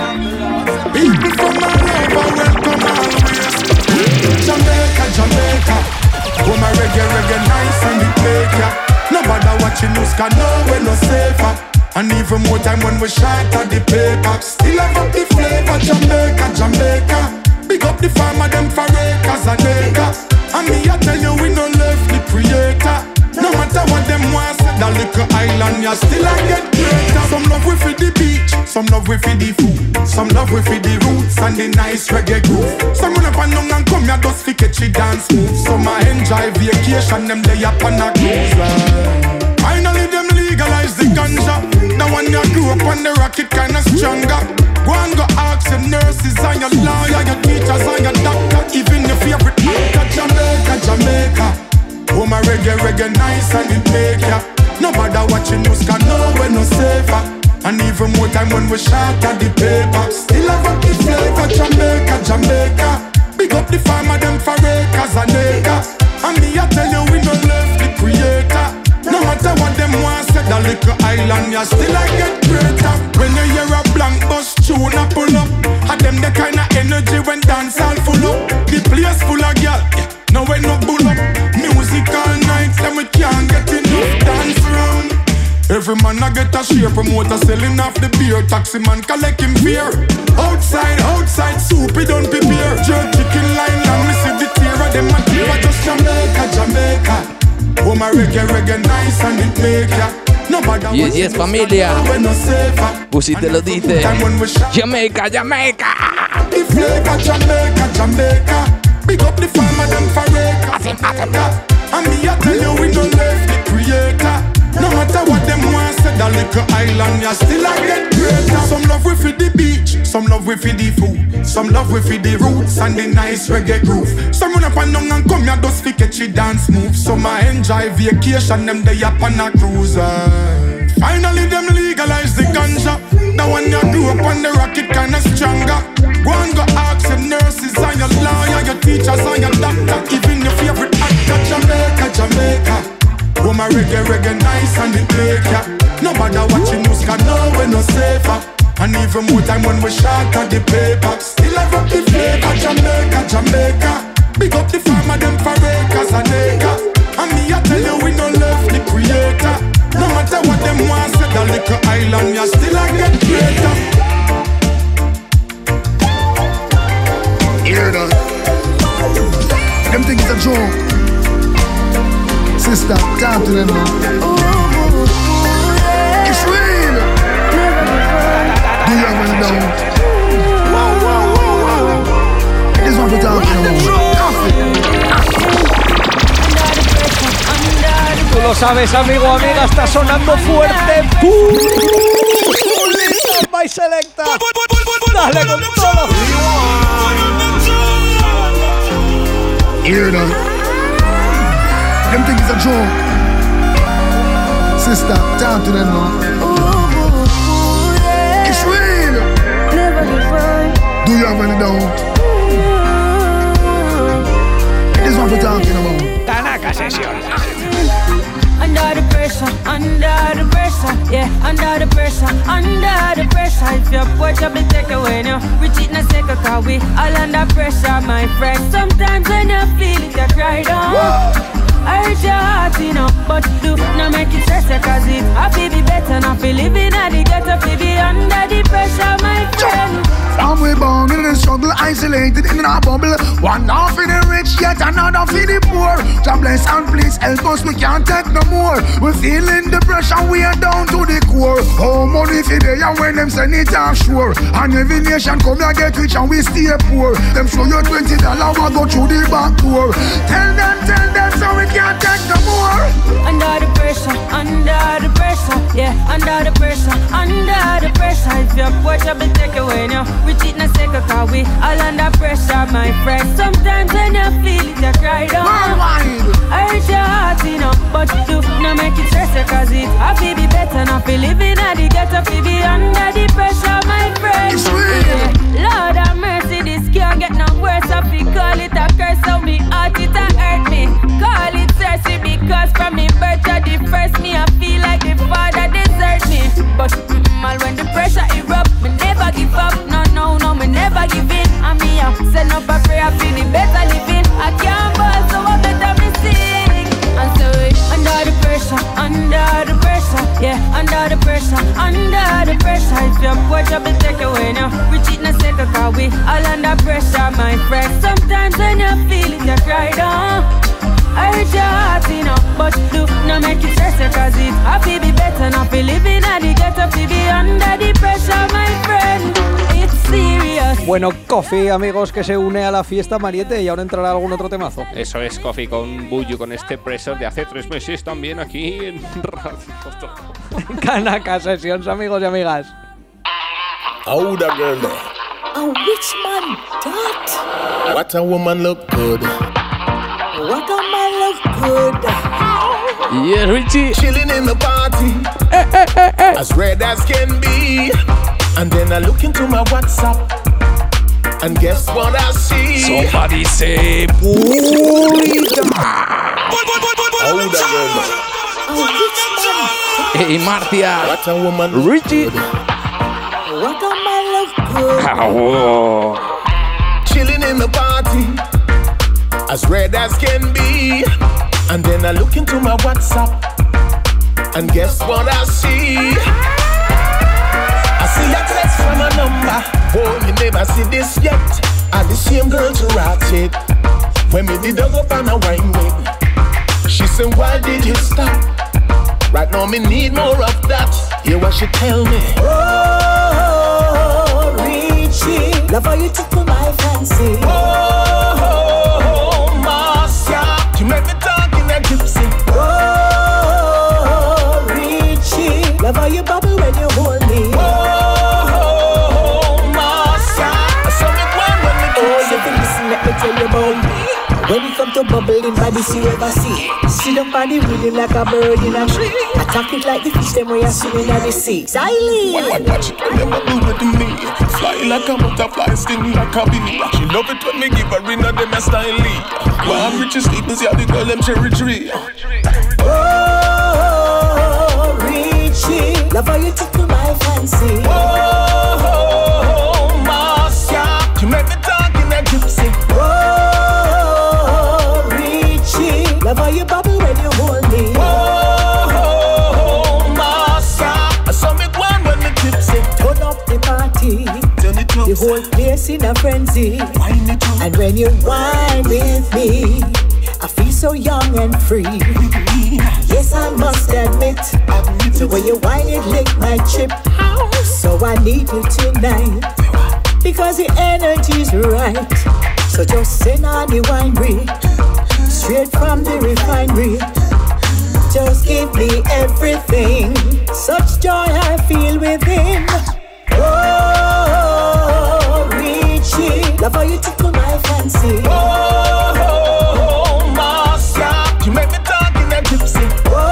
People from all over welcome always. Jamaica, Jamaica. Oh my reggae nice and it make ya. Nobody watching us can know we're no safer. And even more time when we shot at the paper. Still have up the flavor, Jamaica, Jamaica. Big up the farmer, them for acres and acres. And me I tell you we no left the creator. No matter what them want, that little island, you still I get greater. Some love we for the beach, some love we for the food, some love we for the roots and the nice reggae groove. Some run up and down and come here just for catchy dance moves. Some I enjoy vacation, them they up on a cruise line. Finally them legalize the ganja. Now when you grew up on the rocket kinda stronger. Go and go ask your nurses and your lawyer, your teachers and your doctor. Even your favorite actor, Jamaica, Jamaica. Oh my reggae nice and it make ya. Nobody watching us can know we're no safer. And even more time when we shot at the paper. Still have up the flavor, Jamaica, Jamaica. Big up the farmer, them for acres and acres. And me I tell you we no left the creator. No matter what them want, say that little island, you still I get greater. When you hear a blank bus tune a pull up, and them the kind of energy when dance all full up. The place full of girl, now we no bull up. Music all night, then we can't get enough dance round. Every man I get a share, promoter selling off the beer. Taxi man collect him beer. Outside, soup he don't prepare. Jerk chicken line and me see the tear of them a tear. Just Jamaica, Jamaica. Oh my reggae nice and it make ya. Yes, familia. Pussy te lo dice. Jamaica, Jamaica. The flavor, Jamaica, Jamaica. Big up the farmer, them for acres. And me I tell you we don't left the creator. No matter what them want, say that little island, you still I get greater. Some love we for the beach, some love we for the food, some love we for the roots and the nice reggae groove. Some run up and down and come here just for catchy dance moves. Some I enjoy vacation, them they up on a cruise. Finally them legalize the ganja. Now when you grew up on the rocket kinda stronger. Go and go ask your nurses and your lawyer, your teachers and your doctor. Even your favorite actor, Jamaica, Jamaica. Oh my reggae nice and it make ya. Nobody watching us can know we're no safer. And even more time when we shot at the paper. Still have up the flavor, Jamaica, Jamaica. Big up the farmer, them for acres and acres. And me I tell you we no left the creator. No matter what them want, say that joke. Sister, talk to them now. It's real. Do you ever know? This one for talking about. Tú lo sabes, amigo, amiga, está sonando fuerte. My Selecta. Dale con todo. Hear them. Them think it's a joke. Sister, talk to them now. It's real. Do you have any doubt? This one for talking about. Tanaka Session. Under the pressure, yeah, under the pressure. If your boy trouble take away now, we cheat na take a car, we all under pressure, my friend. Sometimes when you feel it, you cry down. I hurt your heart, you know, but do not make it stress, cause it happy be better, not feel living at the ghetto, feel be under the pressure, my friend. Some we born in the struggle, isolated in a bubble. One half in the rich, yet another for the poor. God bless and please help us, we can't take no more. We're feeling the pressure, we are down to the core. Oh, money for they and when them send it offshore. And every nation come and get rich and we stay poor. Them show you $20, we go through the back door. Tell them, so we can't take no more. Under the pressure, yeah, under the pressure. If your boy trouble take away now, we cheat na take a car, we all under pressure, my friend. Sometimes when you feel it, you cry down. I hurt your heart, you know, but do not make it stress, cause it happy be better, not feel living at the ghetto, feel be under the pressure, my friend. Yeah. Lord have mercy, this can't get no worse. I feel call it a curse, so me heart it a hurt me. Call it thirsty because from me birth to the first me, I feel like the father desert me. But all when the pressure erupt, me never give up. No, me never give in. And me up, send up a prayer for the better living. I can't ball, so I better me sing. And so under the pressure, yeah, under the pressure. If your boy trouble take away now, we cheat na take a car, we all under pressure, my friend. Sometimes when you feel it, you cry down. I hurt your heart, you know, but do not make it stress, cause it happy be better, not be living at the ghetto, to be under the pressure, my friend. It's serious. Bueno, Coffee, amigos, que se une a la fiesta Mariette, y ahora entrará algún otro temazo. Eso es, Coffee con Buju, con este Pressure de hace 3 meses también aquí en Radio. Kanaka Sessions, amigos y amigas. How the girl there? A rich man, that. What a woman look good. What a man look good. Yeah, Richie. Chilling in the party. As red as can be. And then I look into my WhatsApp. And guess what I see? Somebody say, How the girl there? A rich man. Hey, Marcia. What a woman Richie. What a man look good. Oh. Chilling in the party. As red as can be. And then I look into my WhatsApp. And guess what I see? I see a text from a number. Oh, you never see this yet. And the same girl to rat it. When me did dug up on a wine with. She said, why did you stop? Right now me need more of that. Hear what she tell me. Oh, Richie, love how you tickle my fancy. Oh, Marcia, you make me talk in a gypsy. Oh, Richie, love how you bubble when you hold me. Oh, Marcia, I saw me one when me oh, you can listen, let me tell you about me. When it come to bubbling by the sea over sea, sit up on the rhythm like a bird in a tree. Attack it like the fish them when you're swimming at the sea. Siley! Watch it when you do it to me. Fly like a butterfly, sting like a bee. She love it when me give her in a them a style. One richest sleepers, yeah, the girl them cherry tree. Oh, Richie, love how you tickle my fancy. Oh, Marcia, you make me talk in a gypsy. Love how you bubble when you hold me. Oh, Marcia, I saw me one when me tipsy. Turn up the party. Turn it up. The whole place in a frenzy. Wind it up. And when you whine with me, free. Yes, I must admit, the way you whine it lick my chip. So I need you tonight, because the energy's right. So just send on the winery, straight from the refinery. Just give me everything, such joy I feel within. Oh, Richie, love how you tickle my fancy. Oh, Marcia, you make me talking and gypsy.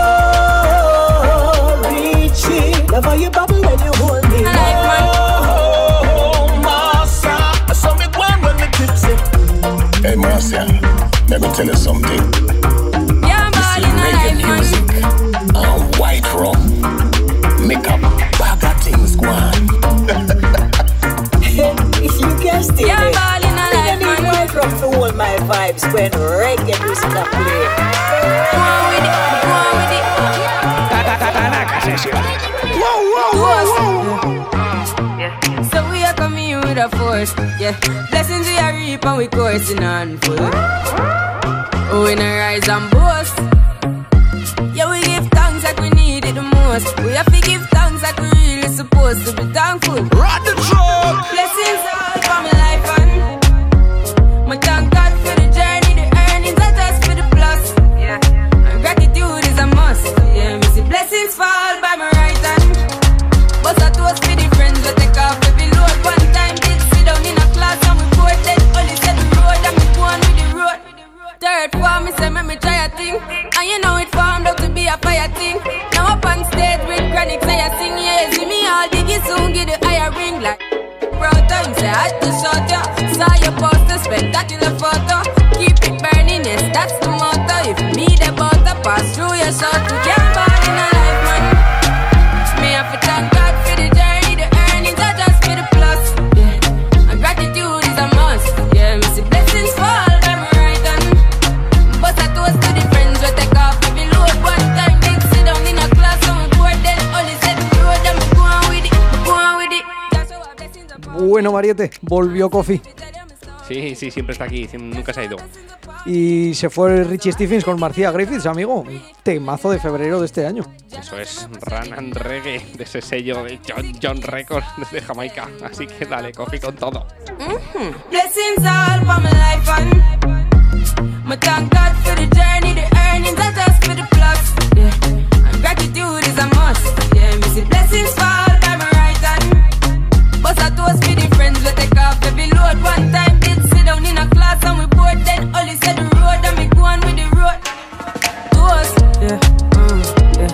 Oh, Richie, love how you bubble when you hold me. Oh, Marcia, I saw me one when me tipsy. Hey, Marcia, let me tell you something. Reggae music and white rum make a bag of things go on. If you guessed it, Yeah, ball in a I life, need white rum to hold my vibes when reggae music are playing. Go on with it, go on with it. So we are coming here with a force, yeah. Blessings we are reap and we coursing on full. We in a rise and boast. Yeah, we give thanks like we need it the most. We have to give thanks like we really supposed to be thankful. Ride the truck. Blessings all for my life and my thank God for the journey, the earnings are just for the plus. Yeah, and gratitude is a must. Yeah, me see blessings fall by my right hand. But I toast for the friends that take off every load. One time did sit down in a class and we bored then only said the road and we go on with the road. Third form, me say me try a thing, and you know it formed out to be a fire thing. Now up on stage with chronic, say I sing, yeah, see me all diggy soon, get the higher ring like. Proud time, say I had to shot ya. Saw your poster, spectacular photo. Keep it burning, yes, that's the motto. If me the butter pass through your shot, you can't ball in a life, man. Me have to thank God for the journey, the earnings are just for the plus. Yeah, and gratitude is a must. Yeah, me see blessings fall. Bueno, Mariette, volvió Kofi. Sí, siempre está aquí, nunca se ha ido. Y se fue Richie Stephens con Marcia Griffiths, amigo. Temazo de febrero de este año. Eso es Run and Reggae, de ese sello de John Records desde Jamaica. Así que dale, Kofi con todo. Blessings all for my life and my thank God for the journey, the earnings are just for the plus. Yeah, and gratitude is a must. Yeah, me see blessings fall by my right hand. But I toast for the friends we take off every load. One time did sit down in a class and we bored then only said the road and me go on with the road. Toast, yeah, yeah.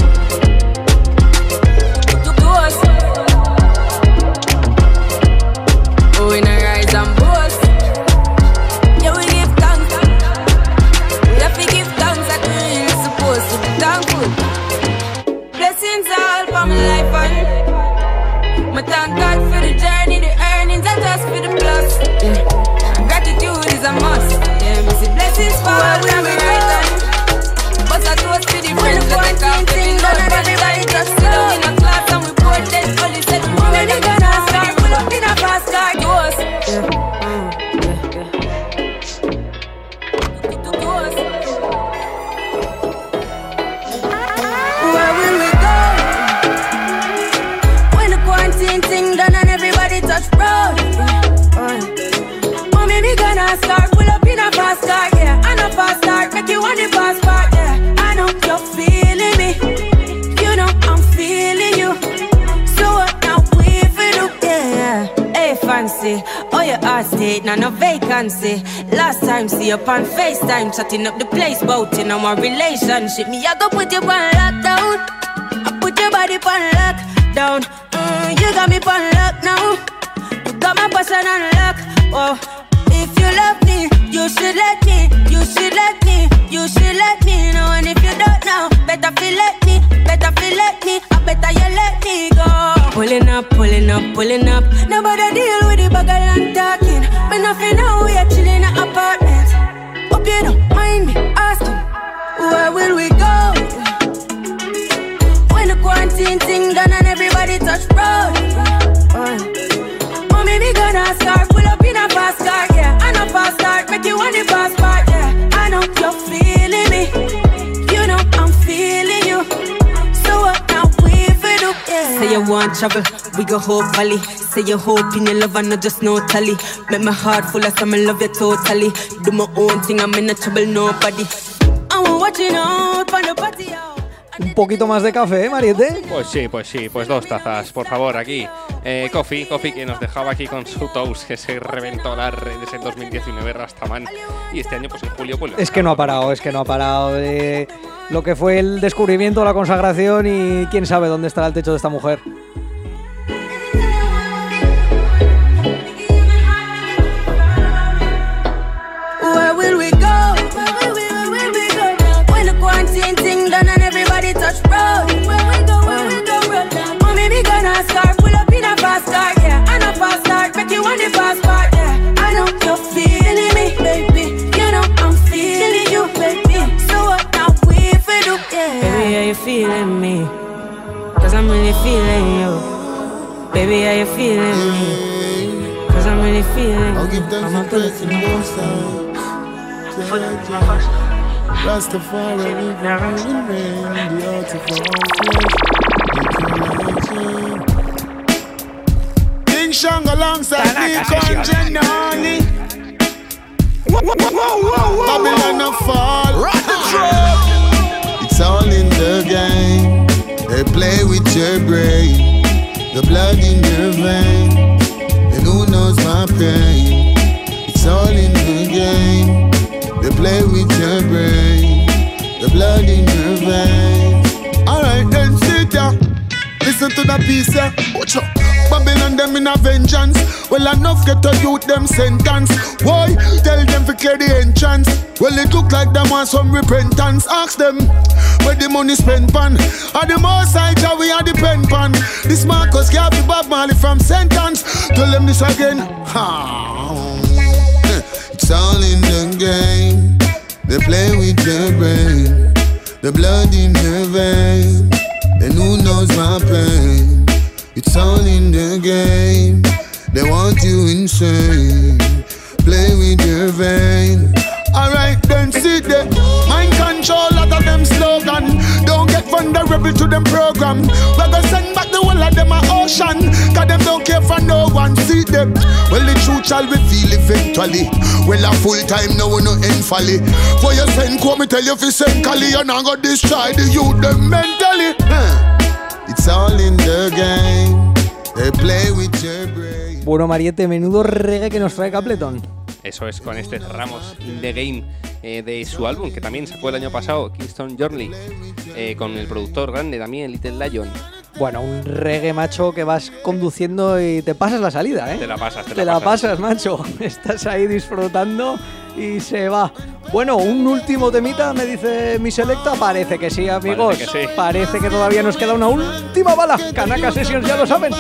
Toast. Oh, in a rise and boast. Yeah, we give thanks. We have to give thanks like we really supposed to be thankful. Blessings all for my life and my thank God for the journey, the earnings are just for the plus. Yeah, gratitude is a must. Yeah, me see blessings fall on my right hand. But I toast to the friends that I can't think of. But I just sit down in a class and we bored then only said the road and we gonna start. Pull up in a fast car. Toast. Where will we go? When the quarantine thing done and everybody touch road. Mommy, me gonna start. Pull up in a fast car, yeah. And a fast start, make you want the fast part, yeah. I know you're feeling me. You know I'm feeling you. So what now we feel do, yeah. Hey, fancy. Oh, your heart state, now no vacancy. Last time, see up on FaceTime, chatting up the place, bout in our relationship. Me, I go put you on lockdown. I put your body on lockdown. You got me on lock now. You got my person on lock. Oh, if you love me, you should let me. You should let me. You should let me know. And if you don't know, better feel let me. Better feel let me. I better you let me go. Pulling up, pulling up, pulling up. Nobody deal with the bagel and talking. But nothing now, we are chilling in an apartment. Hope you don't mind me asking, where will we go? When the quarantine thing done and everybody touch road. Mommy, me gonna start. Pull up in a fast car, yeah. And a fast start, make you want the fast part, yeah. I know you're feeling me. want travel, we go whole valley. Say you hope in your love and not just no tally. Make my heart full of some love you totally. Do my own thing, I'm in a trouble nobody. I'm watching out for the party out. Un poquito más de café, Mariette. Pues sí, pues 2 tazas, por favor, aquí. Coffee que nos dejaba aquí con su toast, que se reventó las redes en 2019, Rastaman. Y este año, pues en julio, pues... Es que no ha parado. Lo que fue el descubrimiento, la consagración y quién sabe dónde estará el techo de esta mujer. Where will we go? When the quarantine thing done and everybody touch road. Where we go, road. Mommy, we gonna start, pull up in a fast car, yeah. And a fast start, make you want the fast part, yeah. I know you're feeling me, baby. You know I'm feeling you, baby. So what now we for do, yeah. Baby, are you feeling me? Cause I'm really feeling you. Baby, are you feeling me? Cause I'm really feeling you. I'll give them some credit in both sides. Rastafari, we ride in rain, the art of our flesh. King Shang alongside me, Conjanani. Babylon a fall. It's all in the game. They play with your brain, the blood in your vein, and who knows my pain. It's all in the game. They play with your brain, the blood in your veins. Alright then, sit down. Listen to the piece, yeah. Watch out. Babylon them in a vengeance. Well, enough get to youth them sentence. Why? Tell them to clear the entrance. Well, it look like them want some repentance. Ask them where the money spent pan. Are the more side job we are the pen pan. This Marcus can't be Bob Marley from sentence. Tell them this again. It's all in the game. They play with your brain, the blood in your vein, and who knows my pain. It's all in the game. They want you insane. Play with your vein. Alright then, sit there. Mind control, lot of them slogan. Don't get vulnerable to them program. We're gonna send back the whole of them a ocean. Cause them don't care for no one, see them. Well, the truth shall reveal eventually. Well, a full time now we no end folly. For your send quote, me tell you if you send Cali, you're not gonna destroy the youth them mentally. It's all in the game. They play with your brain. Bueno, Mariette, menudo reggae que nos trae Capleton. Eso es, con este cerramos The Game de su álbum, que también sacó el año pasado, Kingston Journey, con el productor grande también, Little Lion. Bueno, un reggae, macho, que vas conduciendo y te pasas la salida, ¿eh? Te la pasas, te la pasas, macho. Estás ahí disfrutando y se va. Bueno, un último temita, me dice mi selecta. Parece que sí, amigos. Parece que sí. Parece que todavía nos queda una última bala. Kanaka Sessions, ya lo saben.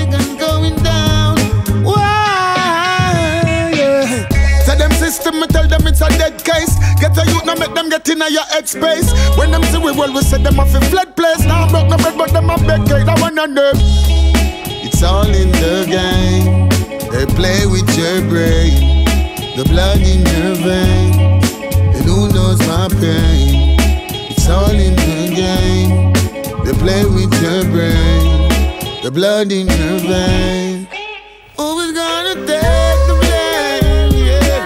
Tell them system, I tell them it's a dead case. Get a youth, now make them get in your headspace. When them see we well, we set them off in flood place. Now broke no bread, but them a beg cake, that one and them. It's all in the game. They play with your brain, the blood in your vein, and who knows my pain. It's all in the game. They play with your brain, the blood in your vein. Who's gonna take the blame? Yeah.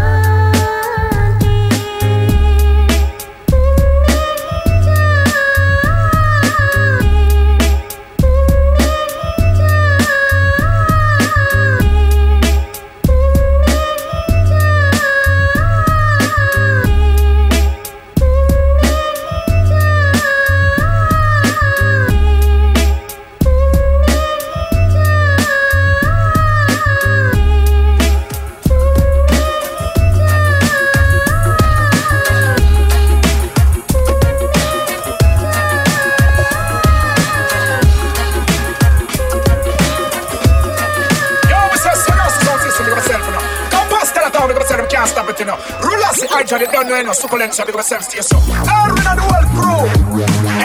They don't know no succulent, so they go self stay so. Erwin and the whole crew.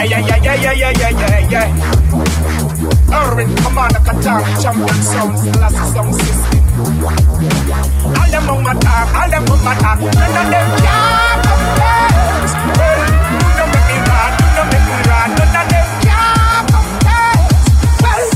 Yeah. Erwin, Commander Qatar, champion sounds, last sound system. All them on my talk, none of them can't compare. Well, don't make me run, none of them can't compare. Well,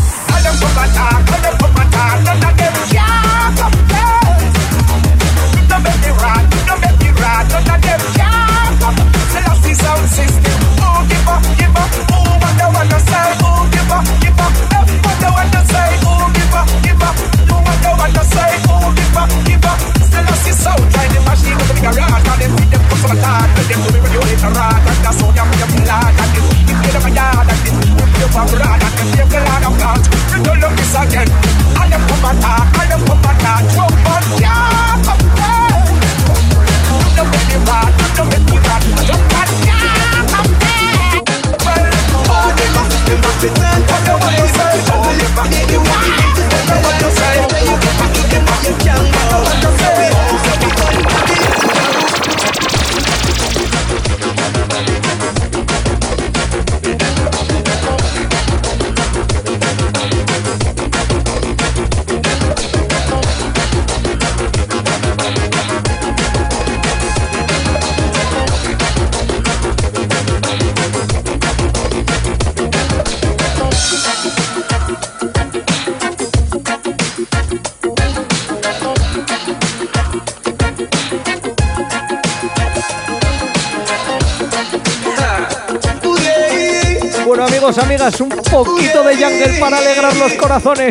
Bueno, amigos, amigas, un poquito de jungle para alegrar los corazones.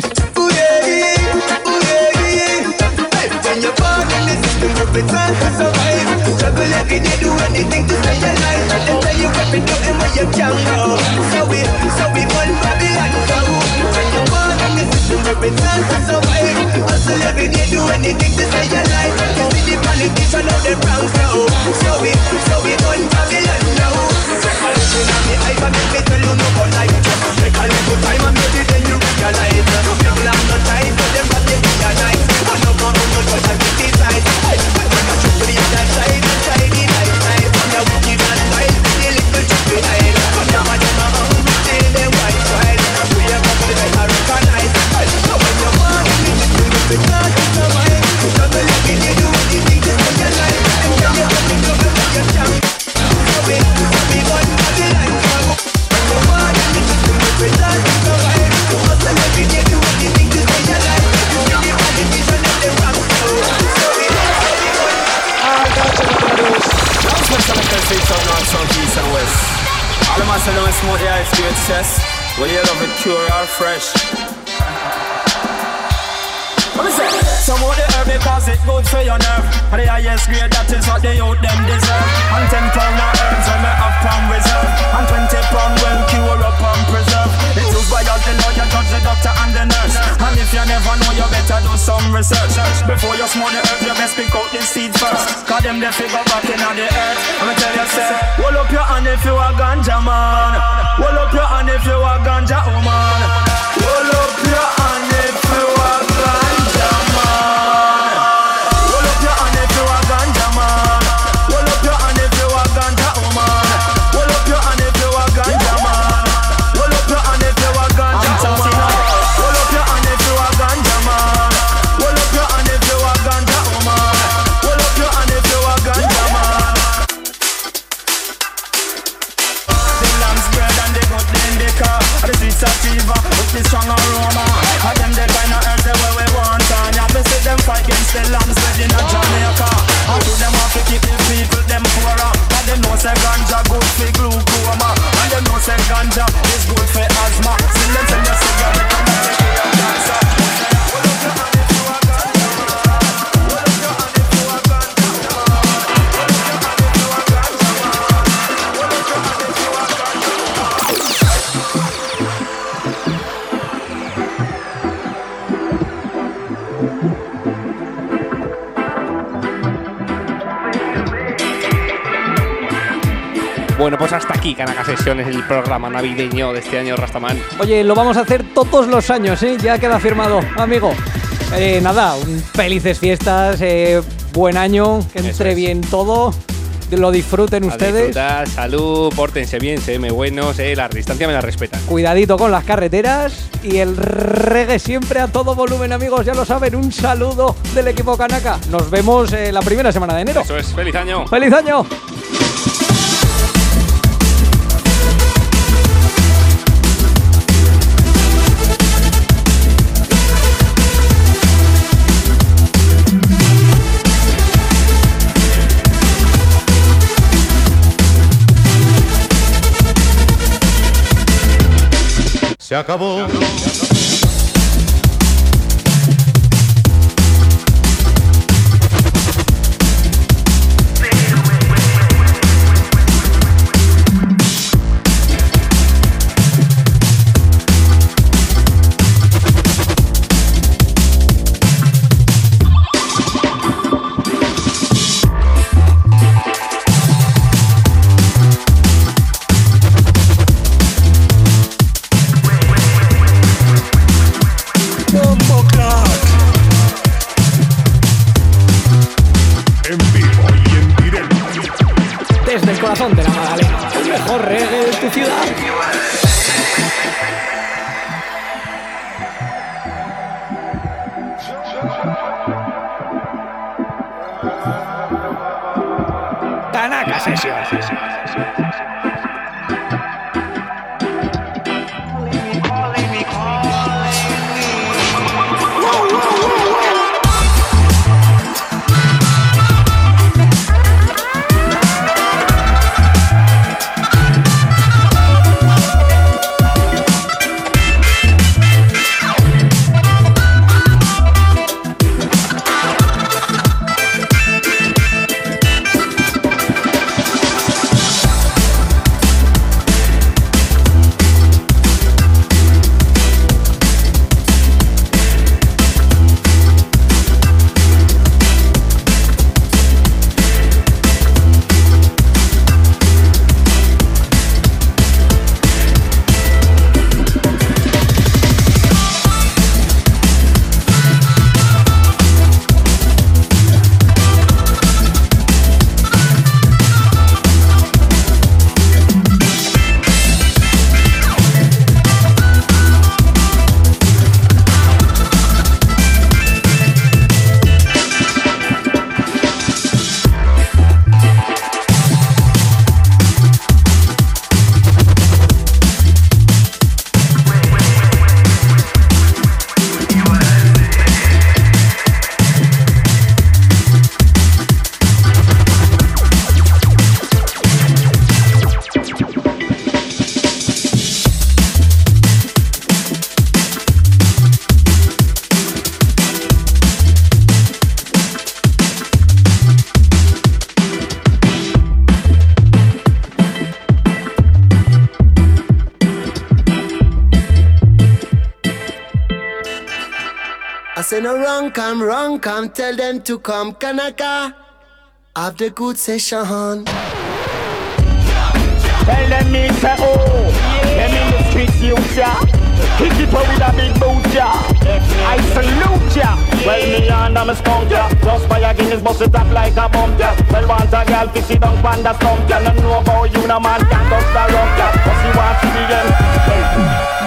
Will you love it pure or fresh? Some of the herb because it's good for your nerve. And the highest grade, that is what the youth them deserve. And 10 pound of herbs when me have from reserve. And 20 pound when cure up and preserve. It's used by all the lawyer, judge, the doctor and the nurse. And if you never know, you better do some research. Before you smoke the herb, you best pick out the seed first. Cause them they figure back in the earth. I'ma tell you, say, hold up your hand if you a ganja man. Hold up your hand if you a ganja woman. Hold up your hand if you a ganja man. Hold up your hand if you a ganja man. Hold up your hand if you a ganja woman. Hold up your hand if you a ganja man. Hold up your hand if you a ganja woman. Hold up your hand if you a ganja man. Hold up your hand if you a ganja woman. Hold up your hand if you a ganja man. The lamb's bread and the good indica, the sweet sativa with the strong aroma. And them the kind of herbs the way we want. And you have to see them fight against the lamb's bread in a Jamaica. And to them have to keep the people them poorer. And them know say ganja good for glaucoma. And them know say ganja is good for asthma. See them send your cigarette and they take your cancer. Bueno, pues hasta aquí Kanaka Sesiones, el programa navideño de este año, Rastaman. Oye, lo vamos a hacer todos los años, ¿eh? Ya queda firmado, amigo. Nada, felices fiestas, buen año, que entre bien todo, lo disfruten ustedes. Disfrutar, salud, pórtense bien, séme buenos, la distancia me la respetan. Cuidadito con las carreteras y el reggae siempre a todo volumen, amigos, ya lo saben. Un saludo del equipo Kanaka. Nos vemos la primera semana de enero. Eso es, feliz año. ¡Feliz año! Se acabó. Desde el corazón de la Magdalena, el mejor reggae de tu ciudad. Kanaka Sessions. Say no wrong come, tell them to come. Kanaka, have the good session. Tell them me say oh, them in the streets future. Kick it with a big boot ya. I salute ya. Well me and I'm a skunk ya. Just by a Guinness bust it up like a bomb ya. Well want a girl fi sit down panda stump ya. No know about you no man can't touch the rump ya. Cause he wants to be